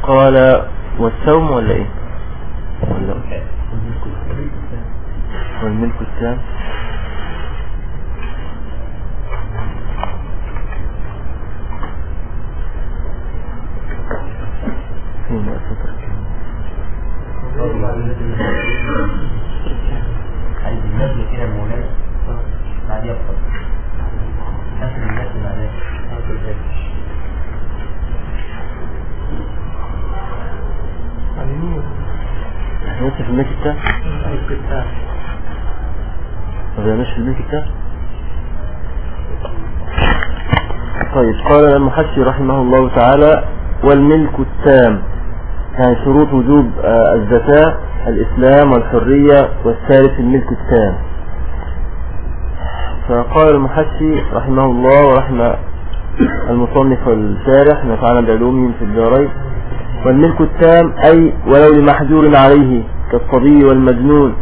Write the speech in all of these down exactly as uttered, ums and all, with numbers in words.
قال والسوم ولا ايه ولا والملك التام. فين السطر عايز النبي كده مولانا بعد يفضل حسن الناس بعدها احنا لسه في الملك التام. ما بيعناش في الملك التام. طيب قال المحشي رحمه الله تعالى والملك التام يعني شروط وجوب الزكاة الإسلام والحرية والثالث الملك التام. فقال المحشي رحمه الله ورحمه المصنف والشارح نفعنا بعلومهم في الدارين والملك التام أي ولو لمحجور عليه كالصبي والمجنون.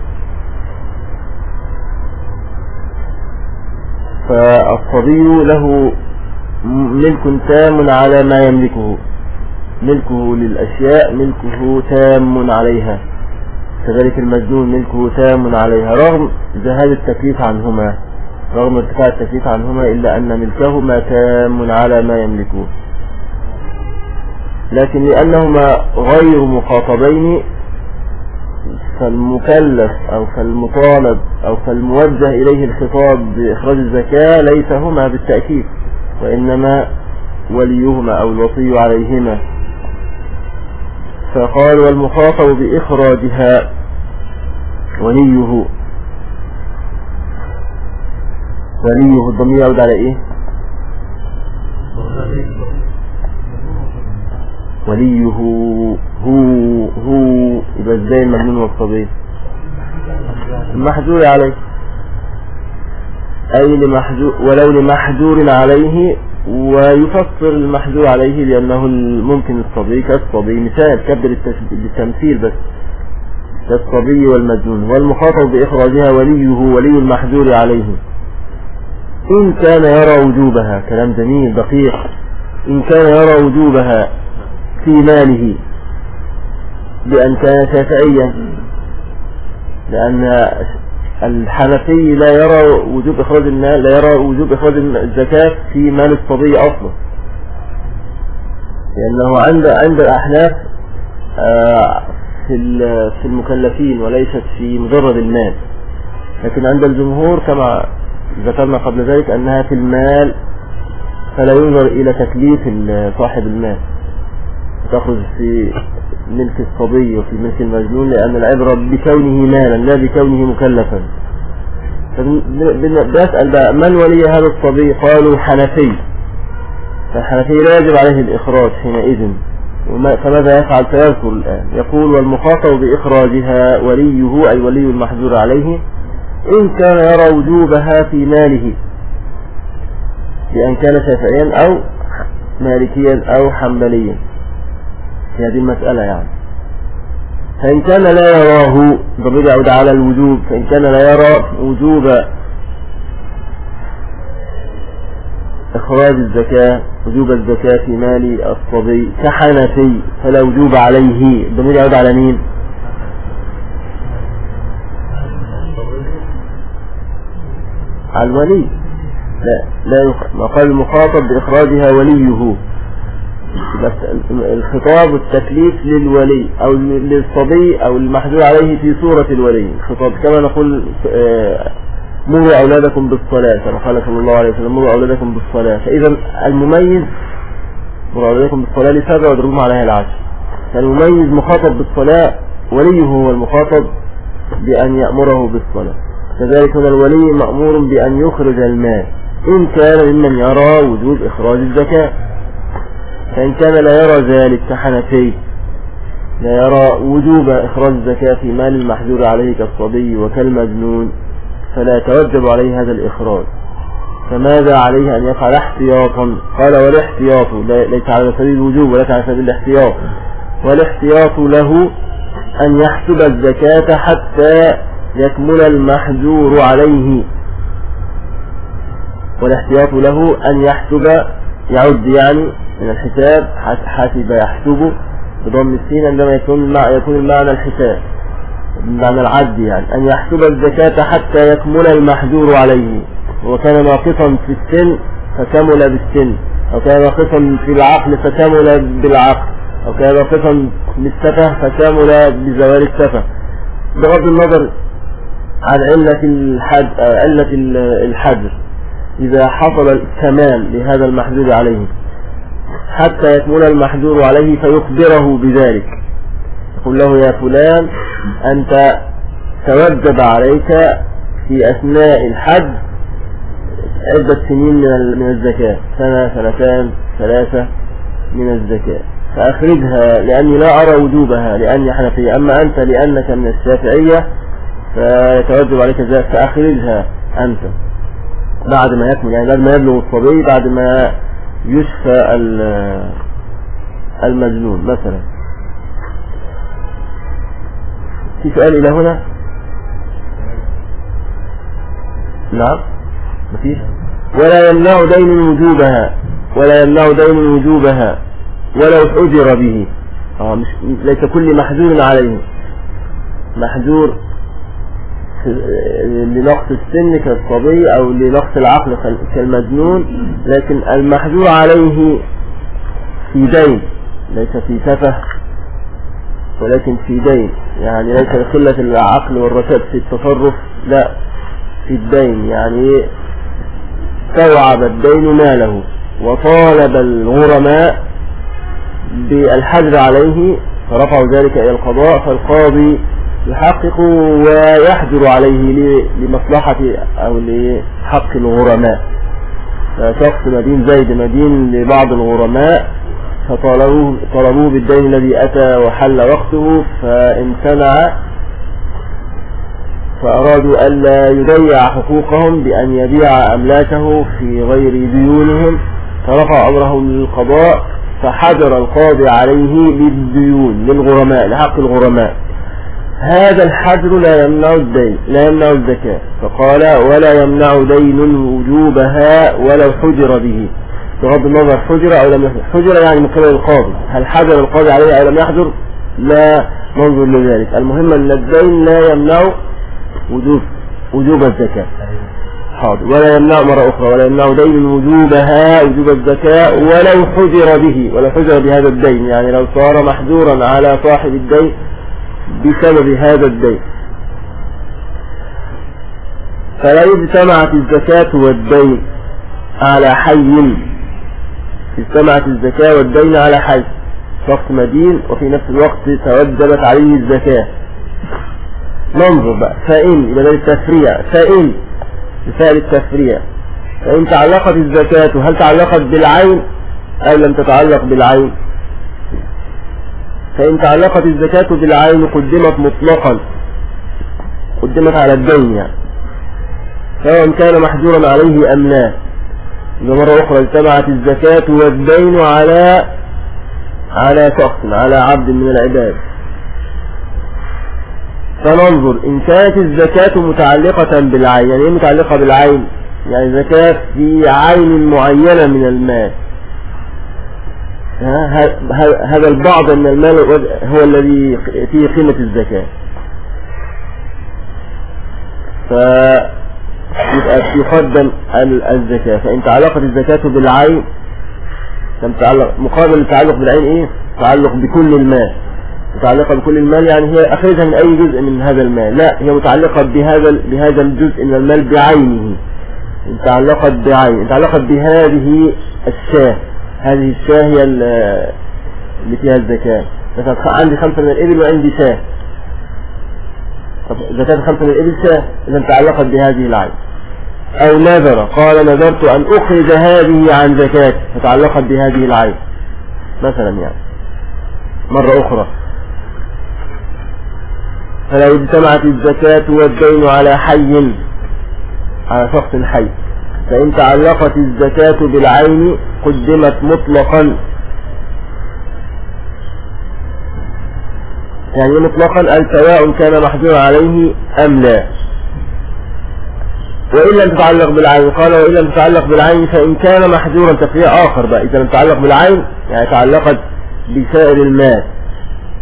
فالصبي له ملك تام على ما يملكه، ملكه للأشياء ملكه تام عليها، كذلك المجنون ملكه تام عليها رغم ذهاب التكليف عنهما، رغم ارتفاع التكليف عنهما إلا أن ملكهما تام على ما يملكه. لكن لأنهما غير مخاطبين فالمكلف أو فالمطالب أو فالموجه إليه الخطاب بإخراج الزكاة ليس هما بالتأكيد، وإنما وليهما أو الوصي عليهما. فقال والمخاطب بإخراجها وليه، وليه الضمير يعود على إيه؟ وليه هو هو يبقى ازاي المجنون والصبي المحجور عليه أي لمحجور ولو لمحجور عليه، ويفسر المحجور عليه لأنه ممكن الصبي كالصبي مثال كبر بالتمثيل بس كالصبي والمجنون. والمخاطب بإخراجها وليه ولي المحجور عليه إن كان يرى وجوبها. كلام جميل دقيق. إن كان يرى وجوبها في ماله بأن كان شافعيا، لأن الحنفي لا يرى وجوب إخراج المال لا يرى وجوب إخراج الزكاة في مال الصبي أصلا، لأنه عند عند الأحناف في في المكلفين وليست في مجرد المال، لكن عند الجمهور كما ذكرنا قبل ذلك أنها في المال، فلا ينظر إلى تكليف صاحب المال، تخرج في ملك الصبي وفي ملك المجنون، لأن العبرة بكونه مالا لا بكونه مكلفا. بسأل بقى من ولي هذا الصبي؟ قالوا حنفي، فالحنفي لا يجب عليه الإخراج حينئذ. فماذا يفعل؟ سيذكر الآن. يقول والمخاطب بإخراجها وليه أي ولي المحجور عليه إن كان يرى وجوبها في ماله بأن كان شافعيا أو مالكيا أو حنبليا في هذه المسألة يعني. فإن كان لا يراه ضمير يعود على الوجوب، فإن كان لا يرى وجوب إخراج الزكاة وجوب الزكاة في مال الصبي كحنفي فلا وجوب عليه. الضمير يعود على مين؟ على الولي. لا لا ما قال المخاطب بإخراجها وليه، الخطاب التكليف للولي أو للصبي أو المحجور عليه في صورة الولي. الخطاب كما نقول مروا أولادكم بالصلاة كما قال صلى الله عليه وسلم مروا أولادكم بالصلاة. فإذا المميز مروا أولادكم بالصلاة لسبع واضربوهم عليها العشر. فالمميز مخاطب بالصلاة، وليه هو المخاطب بأن يأمره بالصلاة. كذلك هنا الولي مأمور بأن يخرج المال إن كان ممن يرى وجوب إخراج الزكاة. فإن كان لا يرى ذلك كحنفي لا يرى وجوب إخراج الزكاة في مال المحجور عليه كالصبي وكالمجنون فلا يتوجب عليه هذا الإخراج. فماذا عليه؟ أن يفعل احتياطا. قال والاحتياط ليس على سبيل الوجوب ولكن على سبيل الاحتياط. والاحتياط له أن يحسب الزكاة حتى يكمل المحجور عليه. والاحتياط له أن يحسب يعد يعني من الحساب حسب يحسب بضم السين عندما يكون المعنى يكون المعنى الحساب، بمعنى العد، يعني أن يحسب الزكاة حتى يكمل المحجور عليه، وكان ناقصا في السن فكمل بالسن، أو كان ناقصا في العقل فكمل بالعقل، أو كان ناقصا بالسفه فكمل بزوال السفه، بغض النظر عن علة الحد علة الحجر. إذا حصل الكمال لهذا المحجور عليه حتى يكمل المحجور عليه فيخبره بذلك، يقول له يا فلان أنت توجب عليك في أثناء الحج عدة سنين من الزكاة، سنة سنتان ثلاثة من الزكاة، فأخرجها لأني لا أرى وجوبها لأني حنفية، أما أنت لأنك من الشافعية فيتوجب عليك ذلك، فأخرجها أنت بعد ما يكمل، يعني بعد ما يبلغ الصبي، بعد ما يشفى المجنون مثلا. في سؤال إلى هنا؟ نعم مفيش. ولا يمنع دين وجوبها، ولا يمنع دين وجوبها ولو حجر به. آه مش ليس كل محجور عليه، محجور لنقص السن كالصبي أو لنقص العقل كالمجنون، لكن المحجور عليه في دين، ليس في سفه ولكن في دين، يعني ليس لقلة العقل والرشاد في التصرف، لا في الدين، يعني استوعب الدين ماله وطالب الغرماء بالحجر عليه فرفعوا ذلك إلى القضاء، فالقاضي يحقق ويحجر عليه لمصلحة أو لحق الغرماء. فشخص مدين زيد مدين لبعض الغرماء فطالبوه طلبوه بالدين الذي أتى وحل وقته، فامتنع، فأرادوا ألا يضيع حقوقهم بأن يبيع أملاكه في غير ديونهم، فرفع أمره للقضاء، فحجر القاضي عليه بالديون للغرماء لحق الغرماء. هذا الحجر لا يمنع الدين، لا يمنع الزكاة، فقال ولا يمنع دين وجوبها ولو حجر به، بغض النظر حجر أو لم يحجر. حجر يعني من قبل القاضي، هل حجر القاضي عليه أو لم يحجر؟ لا ننظر لذلك، المهم أن الدين لا يمنع وجوب وجوب الزكاة. حاضر. ولا يمنع مرة أخرى ولا يمنع دين وجوبها وجوب الزكاة ولو حجر به، ولو حجر بهذا الدين، يعني لو صار محجورا على صاحب الدين بسبب هذا الدين. فلا اجتمعت الزكاة والدين على حي، اجتمعت الزكاة والدين على حي، شخص مدين وفي نفس الوقت توجبت عليه الزكاة. ننظر بقى، فإن بدل التفريع، فإن بفعل التفريع، فإن تعلقت الزكاة هل تعلقت بالعين أو لم تتعلق بالعين؟ فإن تعلقت الزكاة بالعين قدمت مطلقا، قدمت على الدين، يعني سواء كان محجورا عليه أم لا. إذا مرة أخرى اجتمعت الزكاة والدين على على شخص، على عبد من العباد، فننظر إن كانت الزكاة متعلقة بالعين. يعني ايه متعلقة بالعين؟ يعني زكاة في عين معينة من المال، هذا البعض من المال هو الذي فيه قيمة الزكاة، فيبقى يقدم الزكاة. فإن تعلقت الزكاة بالعين لم تعلق، مقابل التعلق بالعين ايه؟ تعلق بكل المال، متعلقة بكل المال، يعني هي أخرجها من أي جزء من هذا المال، لا هي متعلقة بهذا بهذا الجزء من المال بعينه، تعلقت بعين، تعلقت بهذه الشاه، هذه الشاه هي اللي فيها الزكاة. مثلا عندي خمسة من الإبل وعندي شاه، طب زكاة خمسة من الإبل شاه، إذا تعلقت بهذه العين. أو نذر، قال نذرت أن أخرج هذه عن زكاة، فتعلقت بهذه العين مثلا. يعني مرة أخرى، فلو اجتمعت الزكاة والدين على حي، على شخص حي، فإن تعلقت الزكاة بالعين قدمت مطلقا. يعني مطلقا قال سواء كان محجور عليه أم لا. وإن لم تتعلق بالعين، قال وإن لم تتعلق بالعين فإن كان محجورا، تفريع آخر بقى، إذا لم تتعلق بالعين يعني تعلقت بسائر المال،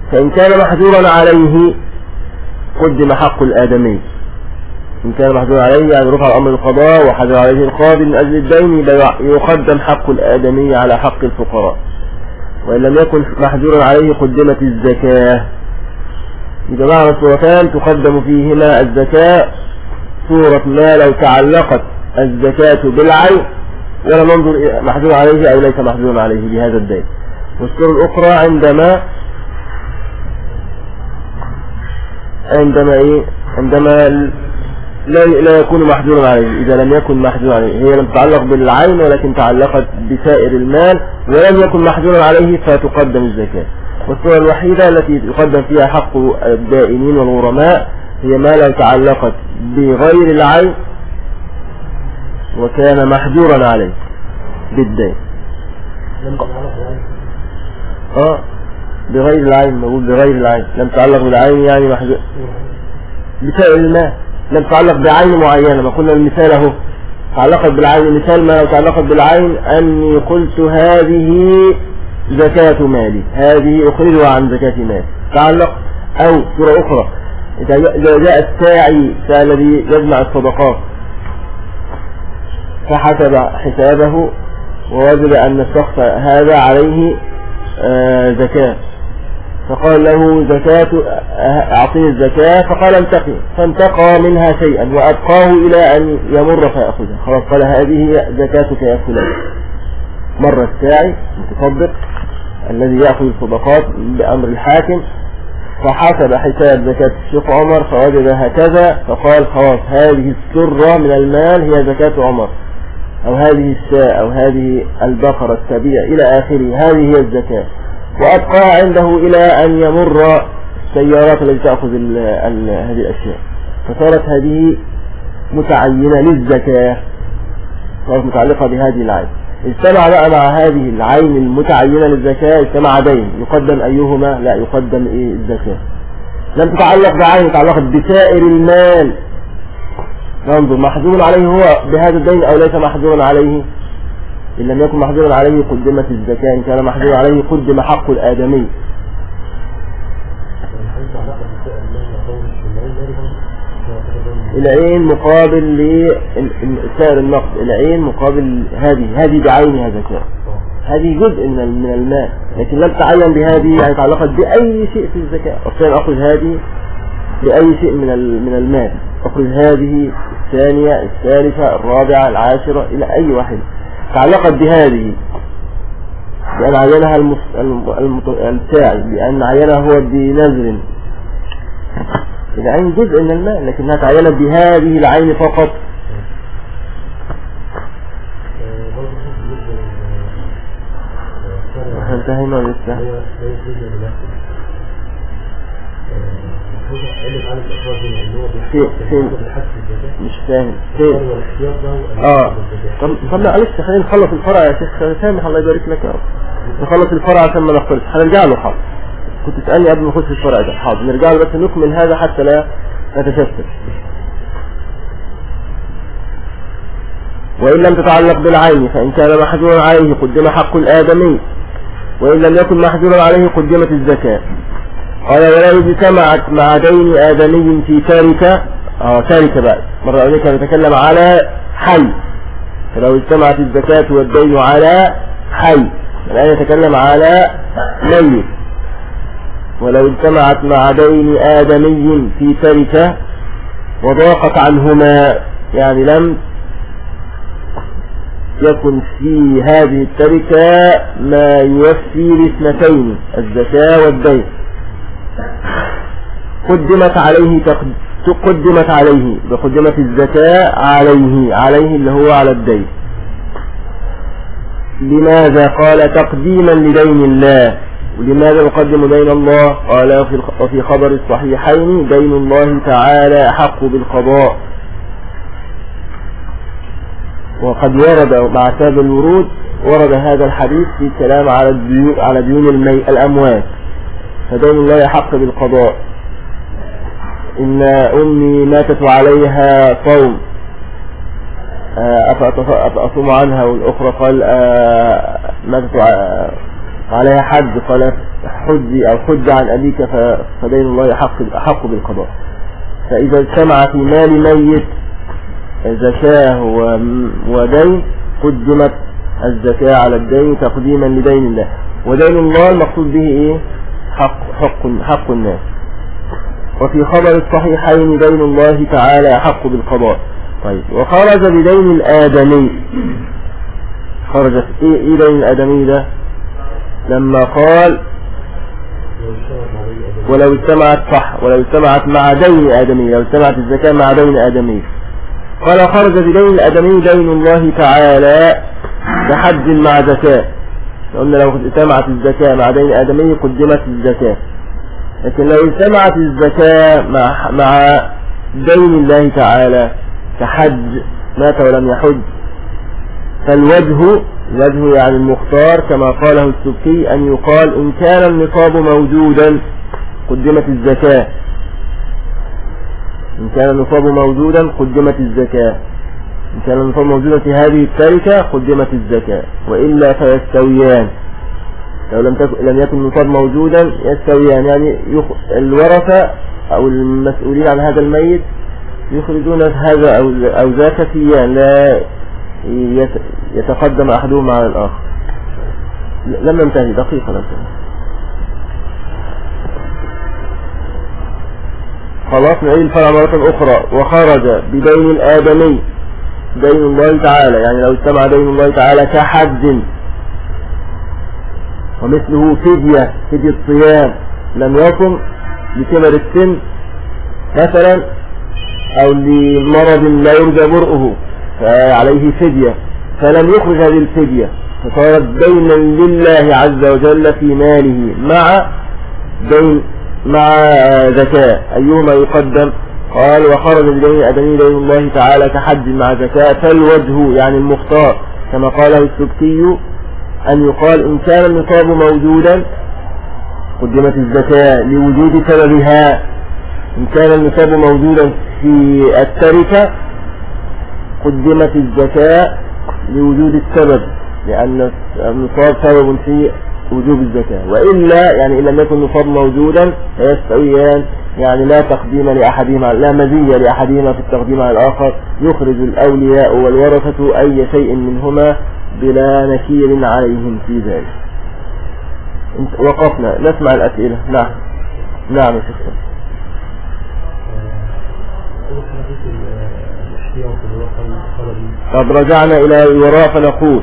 فإن كان محجورا عليه قدم حق الآدمي. إن كان محجورا عليه يعني رفع الأمر القضاء وحجر عليه القاضي من أجل الدين يقدم حق الآدمي على حق الفقراء. وإن لم يكن محجورا عليه قدمت الزكاة. إذا معنى الصورتان تقدم فيهما الزكاة صورة ما لو تعلقت الزكاة بالعين ولا ننظر محجور عليه أو ليس محجور عليه بهذا الدين. والصورة الأخرى عندما عندما إيه عندما لا لا يكون محجورا عليه. إذا لم يكن محجورا عليه هي لم تتعلق بالعين ولكن تعلقت بسائر المال ولم يكن محجورا عليه فتقدم الزكاة. والصورة الوحيدة التي يقدم فيها حق الدائنين والغرماء هي ما لو تعلقت بغير العين وكان محجورا عليه بالدين. اه بغير العين، نقول بغير العين لم تعلق بالعين يعني محجور بسائر المال، لم تعلق بعين معينة. ما قلنا المثال اهو تعلقت بالعين. مثال ما لو تعلقت بالعين أني قلت هذه زكاة مالي، هذه أخرجها عن زكاة مالي تعلق. أو صورة أخرى إذا جاء الساعي الذي يجمع الصدقات فحسب حسابه ووجد أن الشخص هذا عليه آه زكاة فقال له زكاة أعطيه الزكاة فقال انتقي، فانتقى منها شيئا وأبقاه إلى أن يمر فيأخذها. خلاص قال هذه زكاتك يا فلان. مر الساعي متصدق الذي يأخذ الصدقات بأمر الحاكم فحسب حساب زكاة الشيخ عمر فوجد هكذا فقال خلاص هذه السرة من المال هي زكاة عمر، أو هذه الشاء أو هذه البقرة السبيع إلى آخره هذه هي الزكاة. وأبقى عنده إلى أن يمر السيارات التي تأخذ ال ال هذه الأشياء. فصارت هذه متعينة للزكاة، صارت متعلقة بهذه العين. اجتمع بقى مع هذه العين المتعينة للزكاة اجتمع دين، يقدم أيهما؟ لا يقدم إيه الزكاة. لم تتعلق بعين، تعلقت بسائر المال. ننظر محجور عليه هو بهذا الدين أو ليس محجور عليه. إن لم يكن محجور عليه قدمت الزكاة، إن كان محجور عليه قدم حق الآدمي. العين مقابل لسائر النقد، العين مقابل هذه هذه بعينها زكاة، هذه جزء من من المال لكن لم تعين بهذه يعني تعلقت بأي شيء في الزكاة. أصلا أخذ هذه بأي شيء من من المال، أخذ هذه الثانية الثالثة الرابعة العاشرة إلى أي واحد تعلقت بهذه بأن عينها الساعي بأن عينها هو بنذر. العين جزء من المال لكنها تعينت بهذه العين فقط. انتهينا لسه فين مش فاهم فين اه طب طب معلش خلينا نخلص الفرع يا شيخ سامح الله يبارك لك يا رب. نخلص الفرع عشان ما نختلف، هنرجع له. حاضر كنت تسألني قبل ما نخش في الفرع ده. حاضر نرجع له بس نكمل هذا حتى لا نتشتت. وإن لم تتعلق بالعين فإن كان محجورا عليه قدم حق الآدمي، وإن لم يكن محجورا عليه قدمت الزكاة. قال ولو اجتمعت مع دين آدمي في تاركة اه تاركة بقى مرة أولئك نتكلم على حي، فلو اجتمعت الزكاة والدين على حي الآن يتكلم على ميت. ولو اجتمعت مع دين آدمي في تركة وضاقت عنهما يعني لم يكن في هذه التركة ما يوفي لاثنتين الزكاة والدين قدمت عليه قدمت عليه وقدمت الزكاة عليه عليه اللي هو على الدين. لماذا؟ قال تقديما لدين الله. ولماذا نقدم دين الله؟ قال وفي خبر الصحيحين دين الله تعالى أحق بالقضاء. وقد ورد مع سبب الورود ورد هذا الحديث في كلام على الديون على ديون المي الأموات، فدين الله أحق بالقضاء. إن أمي ماتت وعليها صوم أفأصوم عنها، والأخرى قال ماتت عليها حد، قال حجي أو حج عن أبيك فدين الله حق, حق بالقضاء. فإذا اجتمع في مال ميت زكاة ودين قدمت الزكاة على الدين تقديما لدين الله. ودين الله المقصود به إيه؟ حق, حق, حق الناس. وفي خبر الصحيحين دين الله تعالى حق بالقضاء. طيب وخرج بدين الآدمي. خرجت إيه, إيه دين الآدمي ده؟ لما قال ولو اجتمعت صح ولو اجتمعت مع دين آدمي، لو اجتمعت الزكاة مع دين آدمي. قال خرج بدين الآدمي دين الله تعالى كحج مع زكاة. قلنا لو اجتمعت الزكاة مع دين آدمي قدمت الزكاة، لكن لو اجتمعت الزكاة مع مع دين الله تعالى كحج مات ولم يحج، فالوجه الوجه يعني المختار كما قاله السبكي أن يقال إن كان النصاب موجودا قدمت الزكاة، إن كان النصاب موجودا قدمت الزكاة، إن كان النصاب موجودا في هذه التركة قدمت الزكاة، وإلا فيستويان. لو لم تكن لم يكن النصاب موجودا يستويان، يعني الورثة أو المسؤولين عن هذا الميت يخرجون هذا أو ذاك سيان، لا يتقدم أحدهما على الآخر. لم ننتهي دقيقة لم تنتهي. خلاص نعيد الفرع مرة أخرى. وخرج بدين الآدمي دين الله تعالى، يعني لو اجتمع دين الله تعالى كحج ومثله فدية فدية صيام لم يصم لكبر السن مثلا أو لمرض لا يرجى برؤه فعليه فدية، فلم يخرج هذه الفدية فصارت دينا لله عز وجل في ماله مع دين مع زكاة، أيهما يقدم؟ قال وخرج بدين آدمي دين الله تعالى كحج مع زكاة، فالوجه يعني المختار كما قاله السبكي أن يقال إن كان النصاب موجودا قدمت الزكاة لوجود سببها، إن كان النصاب موجودا في التركة قدمت الزكاة لوجود السبب، لأن النصاب سبب في وجوب الزكاة، وإلا يعني إن لم يكن النصاب موجودا فيستويان، يعني لا تقديم لأحدهما لا مزية لأحدهما في التقديم على الآخر، يخرج الأولياء والورثة أي شيء منهما بلا نكير عليهم في ذلك. وقفنا نسمع الأسئلة. نعم نعم يا شيخ. طب رجعنا إلى الوراء فنقول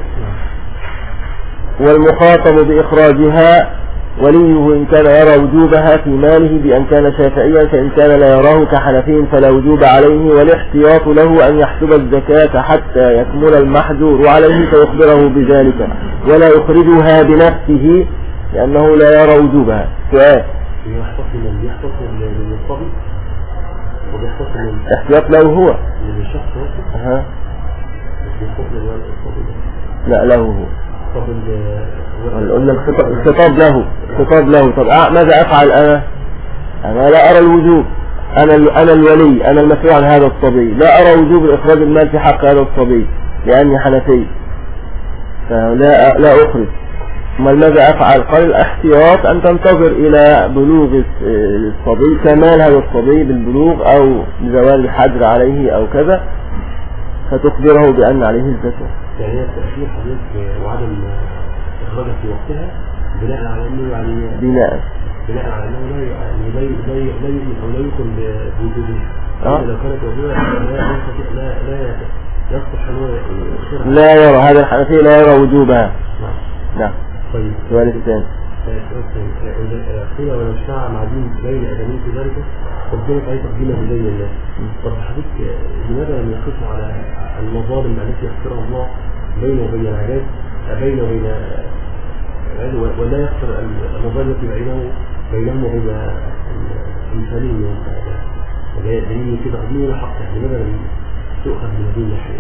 والمخاطب بإخراجها وليه إن كان يرى وجوبها في ماله بأن كان شافعيا، فإن كان لا يراه كحنفي فلا وجوب عليه، والاحتياط له أن يحسب الزكاة حتى يكمل المحجور عليه فيخبره بذلك ولا يخرجها بنفسه لأنه لا يرى وجوبها. سؤال احتياط له هو أه. لا له هو قلنا الخطاب له الخطاب له. طب ماذا أفعل أنا؟ أنا لا أرى الوجوب، أنا أنا الولي، أنا المسؤول عن هذا الصبي، لا أرى وجوب إخراج المال في حق هذا الصبي لأني حنفي، فلا لا أخرج. ماذا أفعل؟ قال الاحتياط أن تنتظر إلى بلوغ الصبي، كمال هذا الصبي بالبلوغ أو بزوال الحجر عليه أو كذا، فتخبره بأن عليه الزكاة. يعني هي تأخير حديث وعدم إخراجها في وقتها بناء على أنه يعني بناء بناء على أنه لا يعني لا لا لا يؤمن أو لا يكون بوجودها. لو كانت وجودها لا لا لا يصلح أنه يأخرها. لا يرى هذا الحنفي لا يرى وجوبها. نعم. طيب. السؤال الثاني. قيل ولو اجتمع مع دين غير آدمي في ذلك قدمت أي تقديمه بدين الله. طب حضرتك لماذا لم يقصوا على المظالم التي يغفرها الله بينه وبين العباد بينه وبين ولا يغفر المظالم التي بينه بينهم وبين المثالين دليل في تقديم الحق؟ لماذا لم تؤخذ من هذه الناحية؟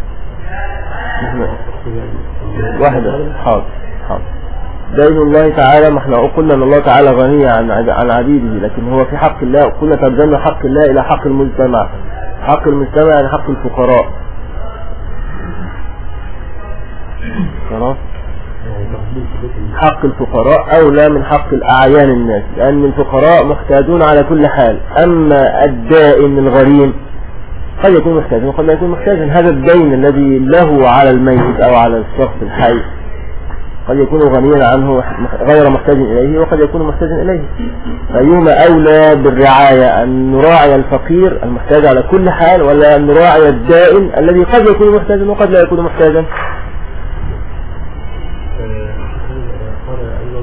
واحدة. حاضر حاضر. دين الله تعالى، ما احنا قلنا ان الله تعالى غني عن عن عبيده، لكن هو في حق الله قلنا ترجمنا حق الله الى حق المجتمع. حق المجتمع يعني حق الفقراء. خلاص. عادلين في بيت الناس. حق الفقراء أولى من حق الأعيان الناس، لأن الفقراء محتاجون على كل حال. أما الدائن الغريم قد يكون محتاجا وقد لا يكون محتاجا. هذا الدين الذي له على الميت أو على الشخص الحي قد يكون غنيا عنه غير محتاج إليه، وقد يكون محتاجا إليه. فأيهما أولى بالرعاية، أن نراعي الفقير المحتاج على كل حال، ولا أن نراعي الدائن الذي قد يكون محتاجا وقد لا يكون محتاجا؟ قال أيضا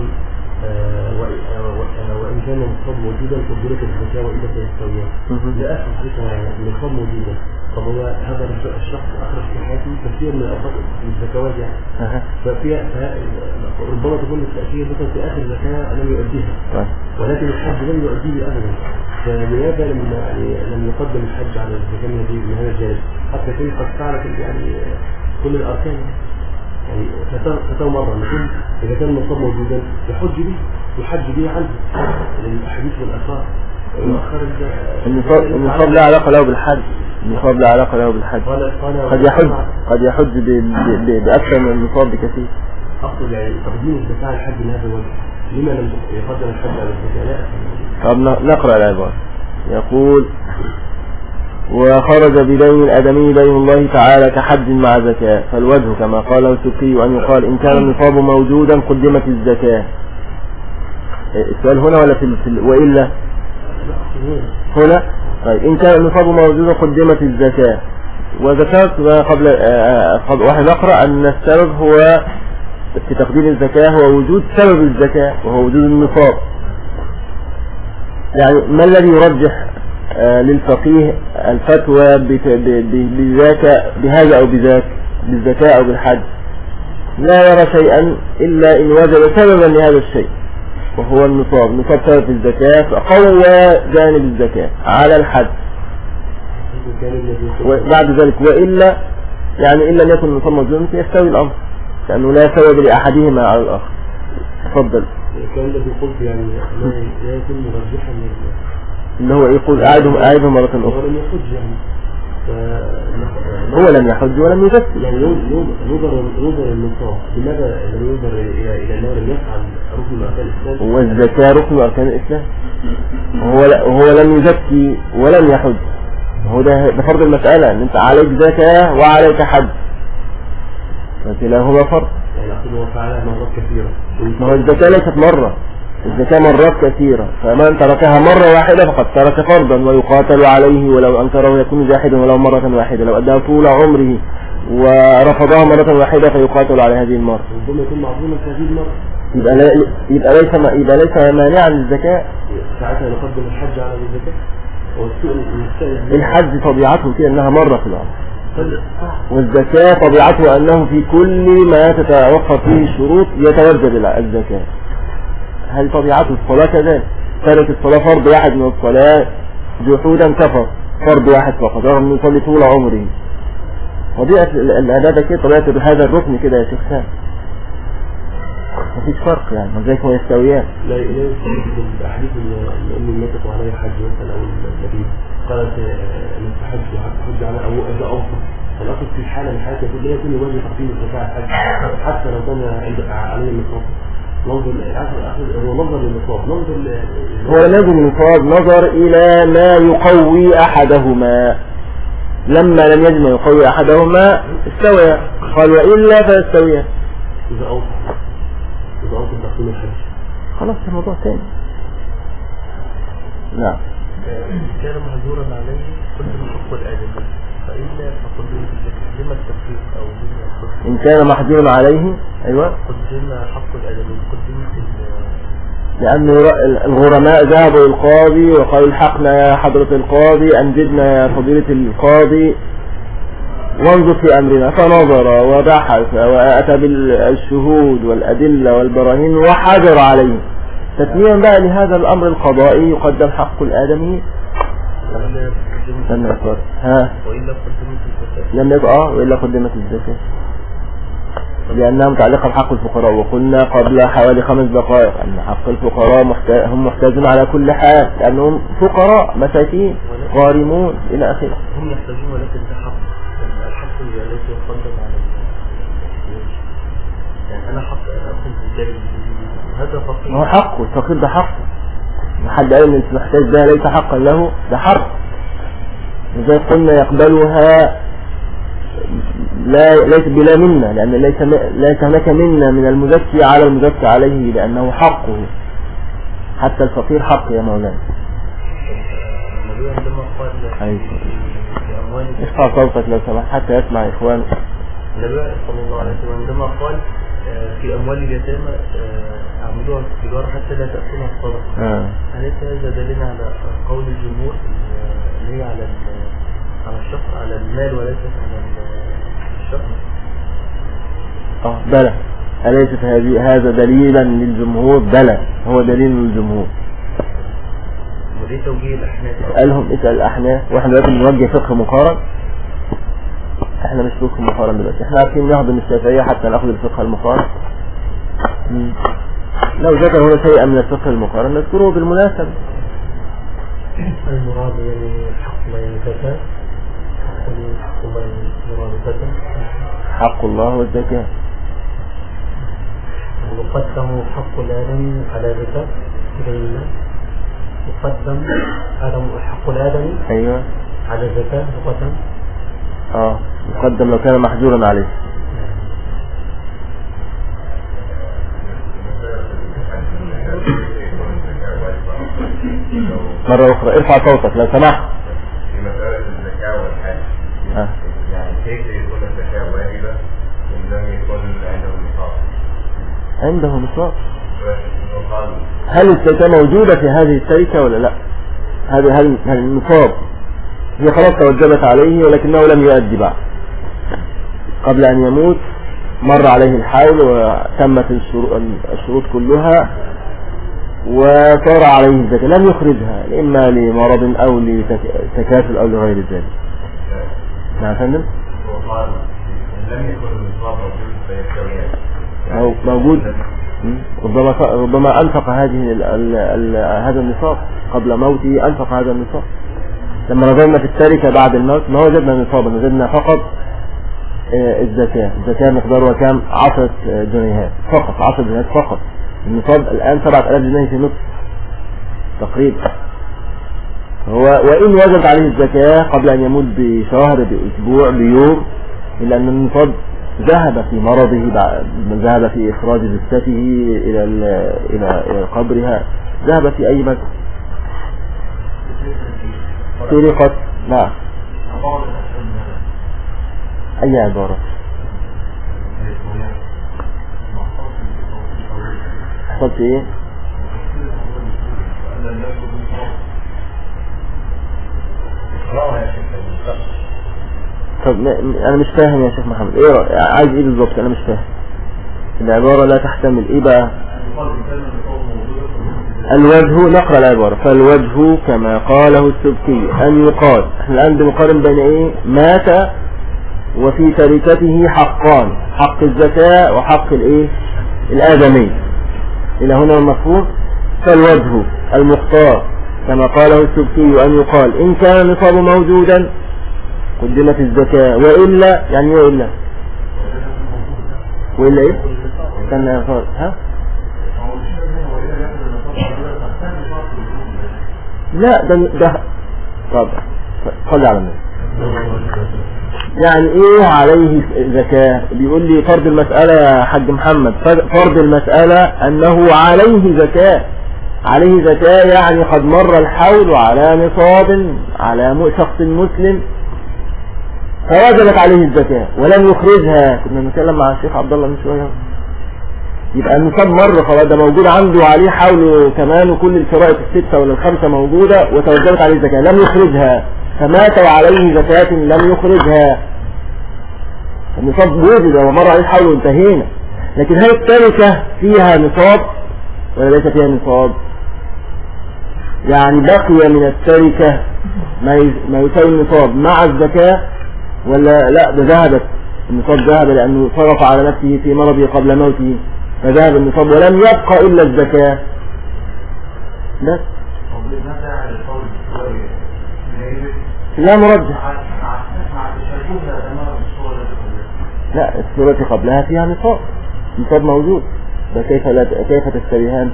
وإن كان النصاب موجودا قدرت الزكاة وإذا تستويان. لا أفهم حقيقة النصاب موجودا، طب هو هذا الشخص أخرج في حياته كثير من الأوقات الزكوات يعني، ففي ربما تكون التأثير مثلا في آخر زكاة لم يؤديها، ولكن الحج لم يؤديه أبدا، فلماذا لم يعني لم يقدم الحج على الزكاة من هذا الجانب حتى يكون قد فعل يعني كل الأركان؟ يعني فتاة مرة نقول إذا كان النصاب موجودا يحج به يحج به عنه الأحاديث والأثار. النصاب لا علاقة له بالحج، النصاب لا علاقة له بالحج. قد يحج قد يحج بأكثر من النصاب بكثير. أقصد يعني تقديم الزكاة على الحج من هذا الوجه، لما لم يقدم الحج على الزكاة؟ لا. طب نقرأ العبارة. يقول: وخرج بدين الآدمي دين الله تعالى كحج مع زكاة، فالوجه كما قاله السبكي أن يقال إن كان النصاب موجودا قدمت الزكاة. السؤال هنا ولا في, في وإلا هنا؟ طيب إن كان النصاب موجودا قدمت الزكاة. وذكرت قبل قبل واحد نقرأ أن السبب هو في تقديم الزكاة هو وجود سبب الزكاة وهو وجود النصاب. يعني ما الذي يرجح للفقيه الفتوى بذاك بهذا أو بذاك، بالزكاة أو بالحج؟ لا يرى شيئا إلا إن وجد سببا لهذا الشيء وهو النصاب. النصاب سبب في الزكاة فقوى جانب الزكاة على الحج، وبعد ذلك وإلا يعني إن لم يكن النصاب موجودا يستوي الأمر، لأنه لا سبب لأحدهما على الآخر. تفضل. الكلام الذي قلت يعني لا يكون مرجحا اللي هو يقول أعيده أعيده مرة أخرى. هو لم يحج يعني هو لم يحج ولم يفسر يعني نظر نظر النصاب. لماذا لم ينظر إلى إلى أنه لم يفعل ركن أركان الإسلام؟ والزكاة ركن أركان الإسلام، وهو وهو لم يزكي ولم يحج. هو ده ده فرض المسألة، أن أنت عليك زكاة وعليك حج، فكلاهما فرض. يعني أقول هو فعلها مرات كثيرة. ما هو الزكاة ليست مرة، الزكاة مرات كثيرة، فمن تركها مرة واحدة فقد ترك فرضا ويقاتل عليه، ولو أنكره يكون جاحدا ولو مرة واحدة، لو أداه طول عمره ورفضها مرة واحدة فيقاتل على هذه المرة. ربما يكون معظوما في هذه المرة. يبقى, لا يبقى ليس يبقى ليس مانعا للزكاة. ساعتها نقدم الحج على الزكاة. الحج طبيعته كده أنها مرة في العمر، والزكاة طبيعته أنه في كل ما تتوفر فيه الشروط يتوجب الزكاة. هل طبيعته؟ الصلاة كذلك، ترك الصلاة فرض واحد من الصلاة جحودا كفر، فرض واحد فقط رغم أنه يصلي طول عمره. طبيعة العبادة كده، طبيعة هذا الركن كده يا شيخ سام، مفيش فرق يعني، ازاي هو يستويان؟ لا لا يستوي الأحاديث اللي أمي ماتت وعليها حج مثلا أو النبي قالت نستحج حج على أو أجا أوصف. فالأصل في حالة من حالات يقول لا يكون يواجه تقديم الزكاة الحج حتى لو كان عليه النصاب. ننظر هو نظر للنصاب، ننظر هو لازم النصاب نظر إلى ما يقوي أحدهما. لما لم يجد ما يقوي أحدهما استوى، قال وإلا فاستويا. إذا أوصف إذا أوصف تقديم الحج خلاص الموضوع ثاني. نعم. كان مهجورا عليه كل من حق الآدمي فإلا فقدمت الزكاة. لما التفريق أو لما إن كان محجورا عليه أيوة قدمنا حق الآدمي قدمت لأن الغرماء ذهبوا للقاضي وقالوا الحقنا يا حضرة القاضي، أنجدنا يا فضيلة القاضي وانظر في أمرنا، فنظر وبحث وأتى بالشهود والأدلة والبراهين وحجر عليه. تسميا بقى لهذا الأمر القضائي يقدم حق الآدمي. ها لم يقع اه وإلا قدمت الزكاة لأنها متعلقة بحق الفقراء. وقلنا قبل حوالي خمس دقائق أن حق الفقراء محتاج هم محتاجون على كل حال، لأنهم فقراء مساكين غارمون إلى آخره. هم يحتاجون ولكن ده حق الحق الذي يقدم على يعني أنا حق أخذ هذا فقير. هو حقه، الفقير ده حقه. حد قال ان المحتاج ده ليس حقا له، ده حق. إذا قلنا يقبلها لا ليس بلا منا، لأن ليس ليس هناك منا من المزكي على المزكي عليه، لأنه حقه. حتى الفقير حق يا مولانا. النبي عندما قال ارفع صوتك لو سمحت حتى يسمع إخوانك. النبي صلى الله عليه وسلم عندما قال في أموال اليتامى اعملوها في التجارة حتى لا تأكلها الصدقة. أليس هذا دليل على قول الجمهور اللي هي على على الشفر على المال وليس على الشفر؟ اه بلى. أليست هذه هذا دليلا للجمهور؟ بلى، هو دليل للجمهور. وليه توجيه الأحناف؟ اسألهم، اسأل الأحناف. واحنا دلوقتي بنوجه فقه مقارن. احنا مش فقه مقارن دلوقتي، احنا عارفين نهضم الشافعية حتى ناخذ الفقه المقارن. مم. لو ذكر هنا شيئا من الفقه المقارن نذكره بالمناسبة. المراد يعني حق الله والزكاة. حق الله والزكاة. حق الله والزكاة. يقدم حق الآدم على زكاة بين يقدم آدم حق الآدم أيوة على زكاة يقدم. اه يقدم لو كان محجورا عليه. مرة أخرى ارفع صوتك لو سمحت. في مسألة الزكاة والحج آه. يعني كيف يكون الزكاة واجبة إن لم يكن عنده نصاب؟ عنده نصاب. وقال هل الزكاة موجودة في هذه التركة ولا لا؟ هذا هل هل النصاب هي خلاص توجبت عليه ولكنه لم يؤدي بعد، قبل أن يموت مر عليه الحول وتمت الشروط كلها وصار عليه الزكاة، لم يخرجها إما لمرض أو لتكاسل أو لغير ذلك. نعم فندم. وقال إن لم يكن النصاب موجود فيستويان. موجود. ربما ربما أنفق هذه ال ال ال هذا النصاب قبل موته، أنفق هذا النصاب. لما نظرنا في التركة بعد الموت ما وجدنا نصابا، وجدنا فقط الزكاة. الزكاة مقدارها كام؟ عشرة جنيهات فقط، عشرة جنيهات فقط. النصاب الآن سبعة آلاف جنيه في نصف تقريبا. هو وإن وجدت عليه الزكاة قبل أن يموت بشهر بأسبوع بيوم، إلا أن النصاب ذهب في مرضه، ذهب في إخراج جثته إلى إلى إلى قبرها، ذهب في أي مكان. سرقت. نعم. أي عبارة؟ حصلت إيه؟ طب أنا مش فاهم يا شيخ محمد، إيه عايز إيه بالضبط؟ أنا مش فاهم. العبارة لا تحتمل إيه بقى؟ الوجه. نقرأ العبارة. فالوجه كما قاله السبكي أن يقال، احنا الآن بنقارن بين إيه؟ مات وفي تركته حقان، حق الزكاة وحق الإيه؟ الآدمي. إلى هنا المفهوم. فالوجه المختار كما قاله السبكي أن يقال إن كان النصاب موجودا قدمت الزكاة، وإلا يعني إيه وإلا؟ وإلا إيه؟ كان يقال ها؟ لا ده ده طب صلي على النبي. يعني ايه عليه زكاة؟ بيقول لي فرض المسألة يا حاج محمد، فرض المسألة انه عليه زكاة. عليه زكاة يعني قد مر الحول على نصاب على شخص مسلم فوجبت عليه الزكاة ولم يخرجها. كنا نتكلم مع الشيخ عبد الله من شوية. يبقى النصاب مر خلاص، ده موجود عنده عليه حول كمان وكل الشرائط الستة ولا الخمسة موجودة وتوجبت عليه الزكاة لم يخرجها، فمات وعليه زكاة لم يخرجها. النصاب وجد ومر عليه حول وانتهينا. لكن هل التركة فيها نصاب ولا ليس فيها نصاب؟ يعني بقي من التركة ما يساوي النصاب مع الزكاة ولا لا؟ ده ذهبت النصاب، ذهب لأنه صرف على نفسه في مرضه قبل موته فذهب النصاب ولم يبقى إلا الزكاة. بس لا مرجح. لا السورة قبلها فيها نصاب، نصاب موجود. فكيف لا كيف تستويان؟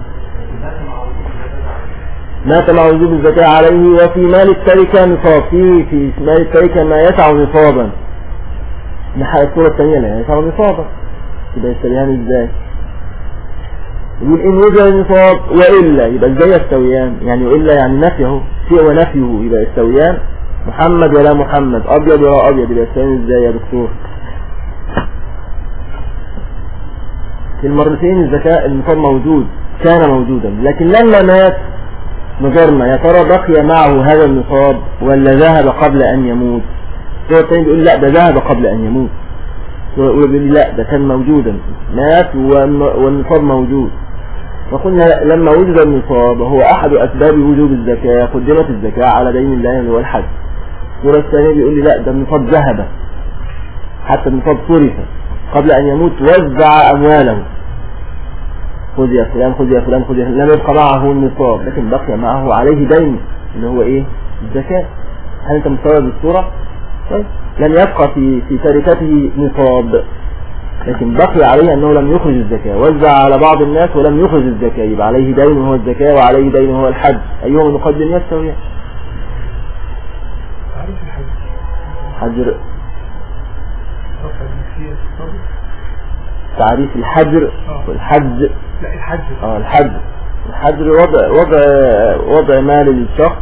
مات مع وجوب الزكاة عليه وفي مال التركة نصاب، في في مال التركة ما يسع نصابا. نحن الصورة الثانية لا يسع نصابا، يبقى يستويان ازاي؟ يقول إن وجد النصاب وإلا يبقى ازاي يستويان؟ يعني وإلا يعني نفيه شيء ونفيه يبقى يستويان. محمد ولا محمد، أبيض ولا أبيض، يبقى يستويان ازاي يا دكتور؟ في المرتين الزكاة النصاب موجود، كان موجودا، لكن لما مات نظرنا يا ترى بقي معه هذا النصاب ولا ذهب قبل أن يموت. الصورة الثانية بيقول لا ده ذهب قبل أن يموت، ويقول لا ده كان موجودا مات والنصاب موجود. فقلنا لما وجد النصاب هو أحد أسباب وجوب الزكاة قدمت الزكاة على دين الله والحج. الصورة الثانية بيقول لي لا ده النصاب ذهب، حتى النصاب صرف قبل أن يموت وزع أمواله، خذ يا فلان خذ يا فلان خذ يا فلان، لم يبقى معه النصاب لكن بقي معه عليه دين اللي هو ايه؟ الزكاة. هل انت مستوعب الصورة؟ طيب لم يبقى في في تركته نصاب لكن بقي عليه انه لم يخرج الزكاة، وزع على بعض الناس ولم يخرج الزكاة، يبقى عليه دين وهو الزكاة وعليه دين وهو الحج، ايهما نقدم يستوي؟ حجر تعريف الحجر والحج. لا الحج اه الحج الحجر وضع وضع وضع مال للشخص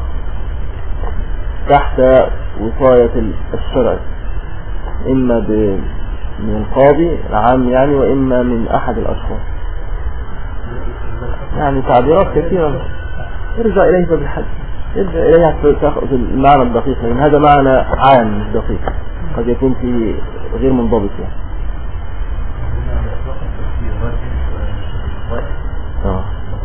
تحت وصاية الشرع، اما من القاضي العام يعني واما من احد الاشخاص، يعني تعبيرات كثيرة ارجع اليه بالحج، ارجع اليه تاخذ المعنى الدقيق، لان هذا معنى عام مش دقيق، قد يكون في غير منضبط يعني. اه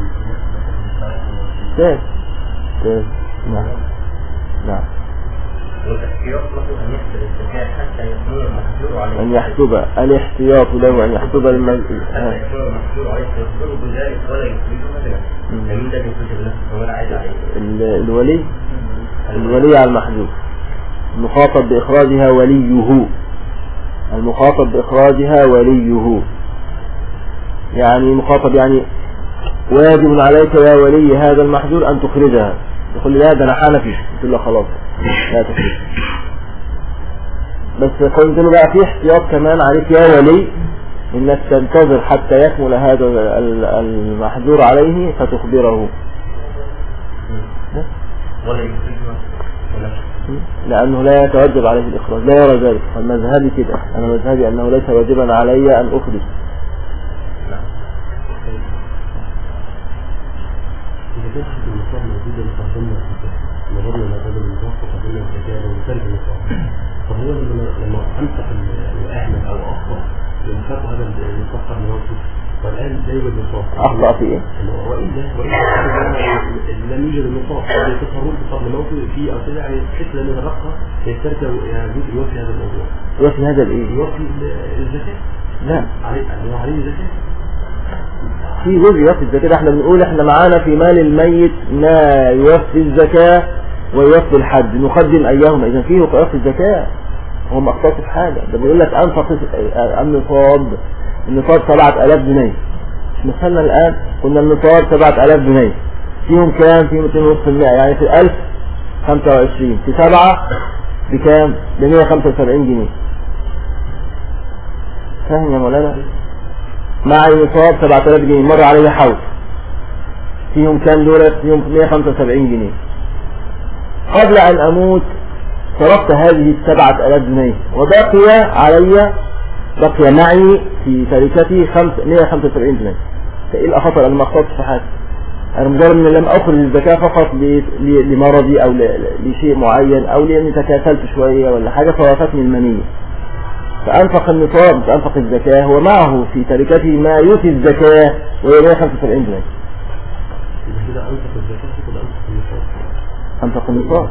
تمام تمام نعم نعم. والاحتياط له أن يحسب الزكاة حتى يكون المحجور عليه، أن يحسب الاحتياط له أن يحسب المجهول حتى يكون المحجور عليه يخبره بذلك ولا يخرجه مثلا. فمن ده يخرج بنفسه ولا عايز عليه الولي الولي على المحجور، المخاطب بإخراجها وليه، المخاطب بإخراجها وليه، يعني مخاطب يعني واجب عليك يا ولي هذا المحجور أن تخرجها. يقول لي لا ده أنا حنفي، قلت له خلاص لا تخرج، بس قلت له بقى في احتياط كمان عليك يا ولي إنك تنتظر حتى يكمل هذا المحجور عليه فتخبره ولا يخرجه لأنه لا يتوجب عليه الإخراج، لا يرى ذلك. فالمذهبي كده، أنا مذهبي أنه ليس واجبا علي أن أخرج. إذا كان حد النصاب موجودة مقدمة نظرنا لهذا النظام فقدمنا الزكاة ومثال النصاب، طب هو لما أمسح وأهمل أو أخطأ لما فاتوا هذا النصاب قبل موته والآن لا يوجد نصاب، أخطأ في إيه؟ وإذا وإذا لم يوجد النصاب يتصرف قبل موته في أو كده يعني بحيث لم يترقى يستركب يجوز يوفي هذا الموضوع. يوفي هذا الإيه؟ يوفي الزكاة؟ لا عليه عليه الزكاة. في جزء يوفي الزكاة، احنا بنقول احنا معانا في مال الميت ما يوفي الزكاة ويوفي الحج، نقدم ايهما. اذا فيه يوفي الزكاة هو ما اختص في حاجة، ده بيقول لك انفق النصاب، النصاب سبعة الاف جنيه، مثلنا الان قلنا النصاب سبعة الاف جنيه، فيهم كام؟ فيهم مئتين ونص المئة، يعني في الف خمسة وعشرين، في سبعة بكام؟ بمئة وخمسة وسبعين جنيه. فاهم يا مولانا؟ مع النصاب سبعة آلاف جنيه مر عليه حول، فيهم كام دولار؟ فيهم مئة وخمسة وسبعين جنيه. قبل أن أموت صرفت هذه السبعة آلاف جنيه وبقي علي، بقي معي في تركتي مئة وخمسة وسبعين جنيه. فإيه الأخطر؟ أنا ما أخطأتش في حاجة، أنا مجرد من لم أخرج الزكاة فقط لمرضي أو لشيء معين أو لأني تكاسلت شوية ولا حاجة فوافقني المنية، فأنفق النصاب فأنفق الزكاة ومعه في تركته ما يؤتي الزكاة وهي مئة وخمسة وسبعين جنيه. إذا أنفق الزكاة فقد أنفق النصاب. أنفق النصاب.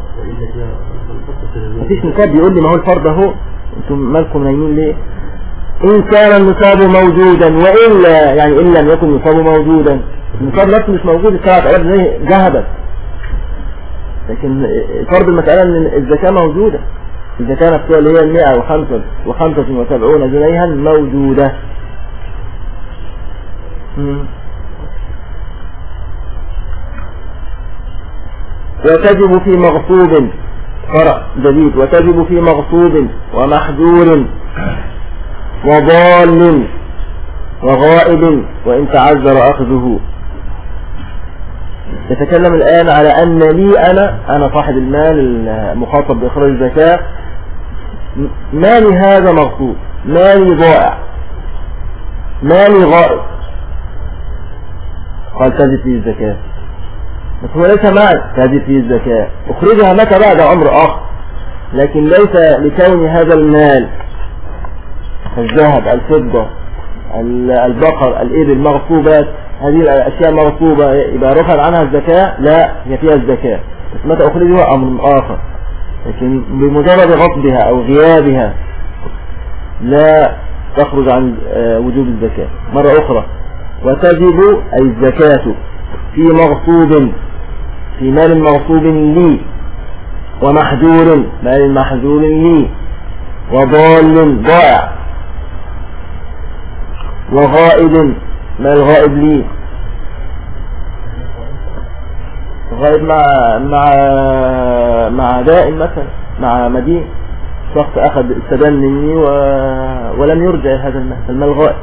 مفيش نصاب بيقول لي ما هو الفرض أهو، أنتم مالكم نايمين ليه؟ إن كان النصاب موجودا وإلا يعني إن لم يكن النصاب موجودا، النصاب نفسه مش موجود، السبعة آلاف جنيه ذهبت، لكن فرض المسألة أن الزكاة موجودة، الزكاة نفسها اللي هي المئة وخمسة وخمسة وسبعون جنيها موجودة. وتجب في مغصوب، فرع جديد، وتجب في مغصوب ومحجور وضال وغائب وإن تعذر أخذه. يتكلم الآن على أن لي أنا أنا صاحب المال المخاطب بإخراج الزكاة، مالي هذا مغصوب، مالي ضائع، مالي غائب، قال تجب فيه الزكاة. بس هو ليس مال تجب فيه الزكاة، أخرجها متى بعد عمر آخر، لكن ليس لكون هذا المال الذهب الفضة البقر الإبل مغصوبات، هذه الأشياء مغصوبة يبقى رفع عنها الزكاة، لا هي فيها الزكاة، بس متى أخرجها أمر آخر، لكن بمجرد غصبها أو غيابها لا تخرج عن وجوب الزكاة. مرة أخرى، وتجب أي الزكاة في مغصوب، في مال مغصوب لي، ومحجور مال محجور لي، وضال ضائع، وغائب مال غائب لي، غائب مع مع مع دائم مثلا، مع مدين، شخص أخذ استدان مني و... ولم يرجع هذا المال، المال غائب.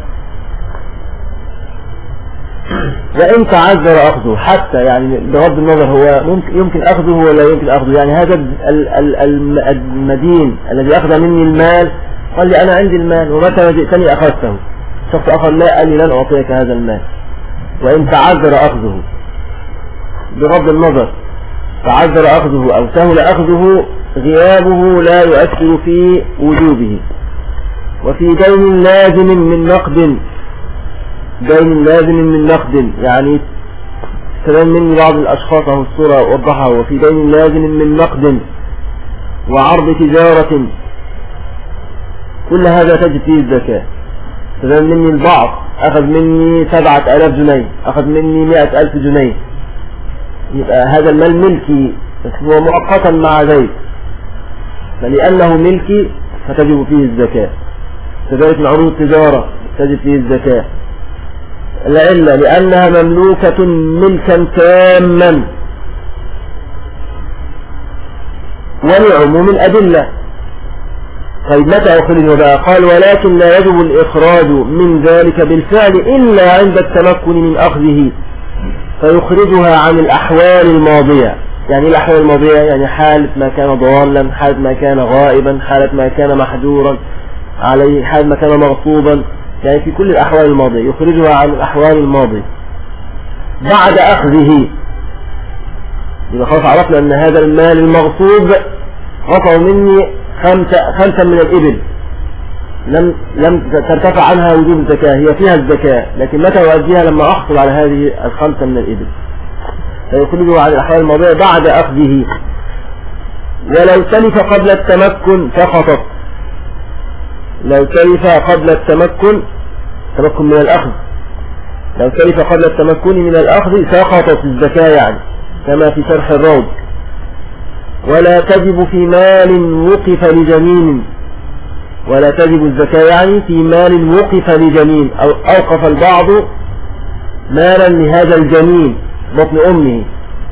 وإن تعذر أخذه، حتى يعني بغض النظر هو ممكن يمكن أخذه ولا يمكن أخذه، يعني هذا المدين الذي أخذ مني المال قال لي أنا عندي المال ومتى جئتني أخذته، شخص آخر لا قال لي لن أعطيك هذا المال. وإن تعذر أخذه، بغض النظر تعذر أخذه أو سهل أخذه، غيابه لا يؤثر في وجوبه. وفي دين لازم من نقد، دين لازم من نقد يعني كلام مني بعض الأشخاص أو الصورة وضحها، وفي دين لازم من نقد وعرض تجارة، كل هذا تجب فيه الزكاة. كلام مني البعض أخذ مني سبعة آلاف جنيه، أخذ مني مئة ألف جنيه، يبقى هذا المال ملكي بس هو مؤقتا مع ذلك، فلأنه ملكي فتجب فيه الزكاة. كذلك من عروض التجارة تجب فيه الزكاة، العلة لأنها مملوكة ملكا تاما، ولعموم الأدلة. طيب متى أخرجه بقى؟ قال ولكن لا يجب الإخراج من ذلك بالفعل إلا عند التمكن من أخذه، فيخرجها عن الأحوال الماضية. يعني الأحوال الماضية يعني حالة ما كان ضالا، حالة ما كان غائبا، حالة ما كان محجورا عليه، حالة ما كان مغصوبا، يعني في كل الأحوال الماضية يخرجها عن الأحوال الماضية بعد أخذه. إذا خلاص عرفنا أن هذا المال المغصوب غطوا مني خمسة, خمسة من الإبل، لم لم ترتفع عنها وجوب الزكاة، هي فيها الزكاة، لكن متى أؤديها؟ لما أحصل على هذه الخمسة من الإبل، فيخرجها عن الأحوال الماضية بعد أخذه. ولو تلف قبل التمكن سقطت، لو تلف قبل التمكن، تمكن من الأخذ، لو تلف قبل التمكن من الأخذ سقطت الزكاة، يعني كما في شرح الروض. ولا تجب في مال وقف لجنين، ولا تجب الزكاة يعني في مال وقف لجنين، أو أوقف البعض مالا لهذا الجنين بطن أمه،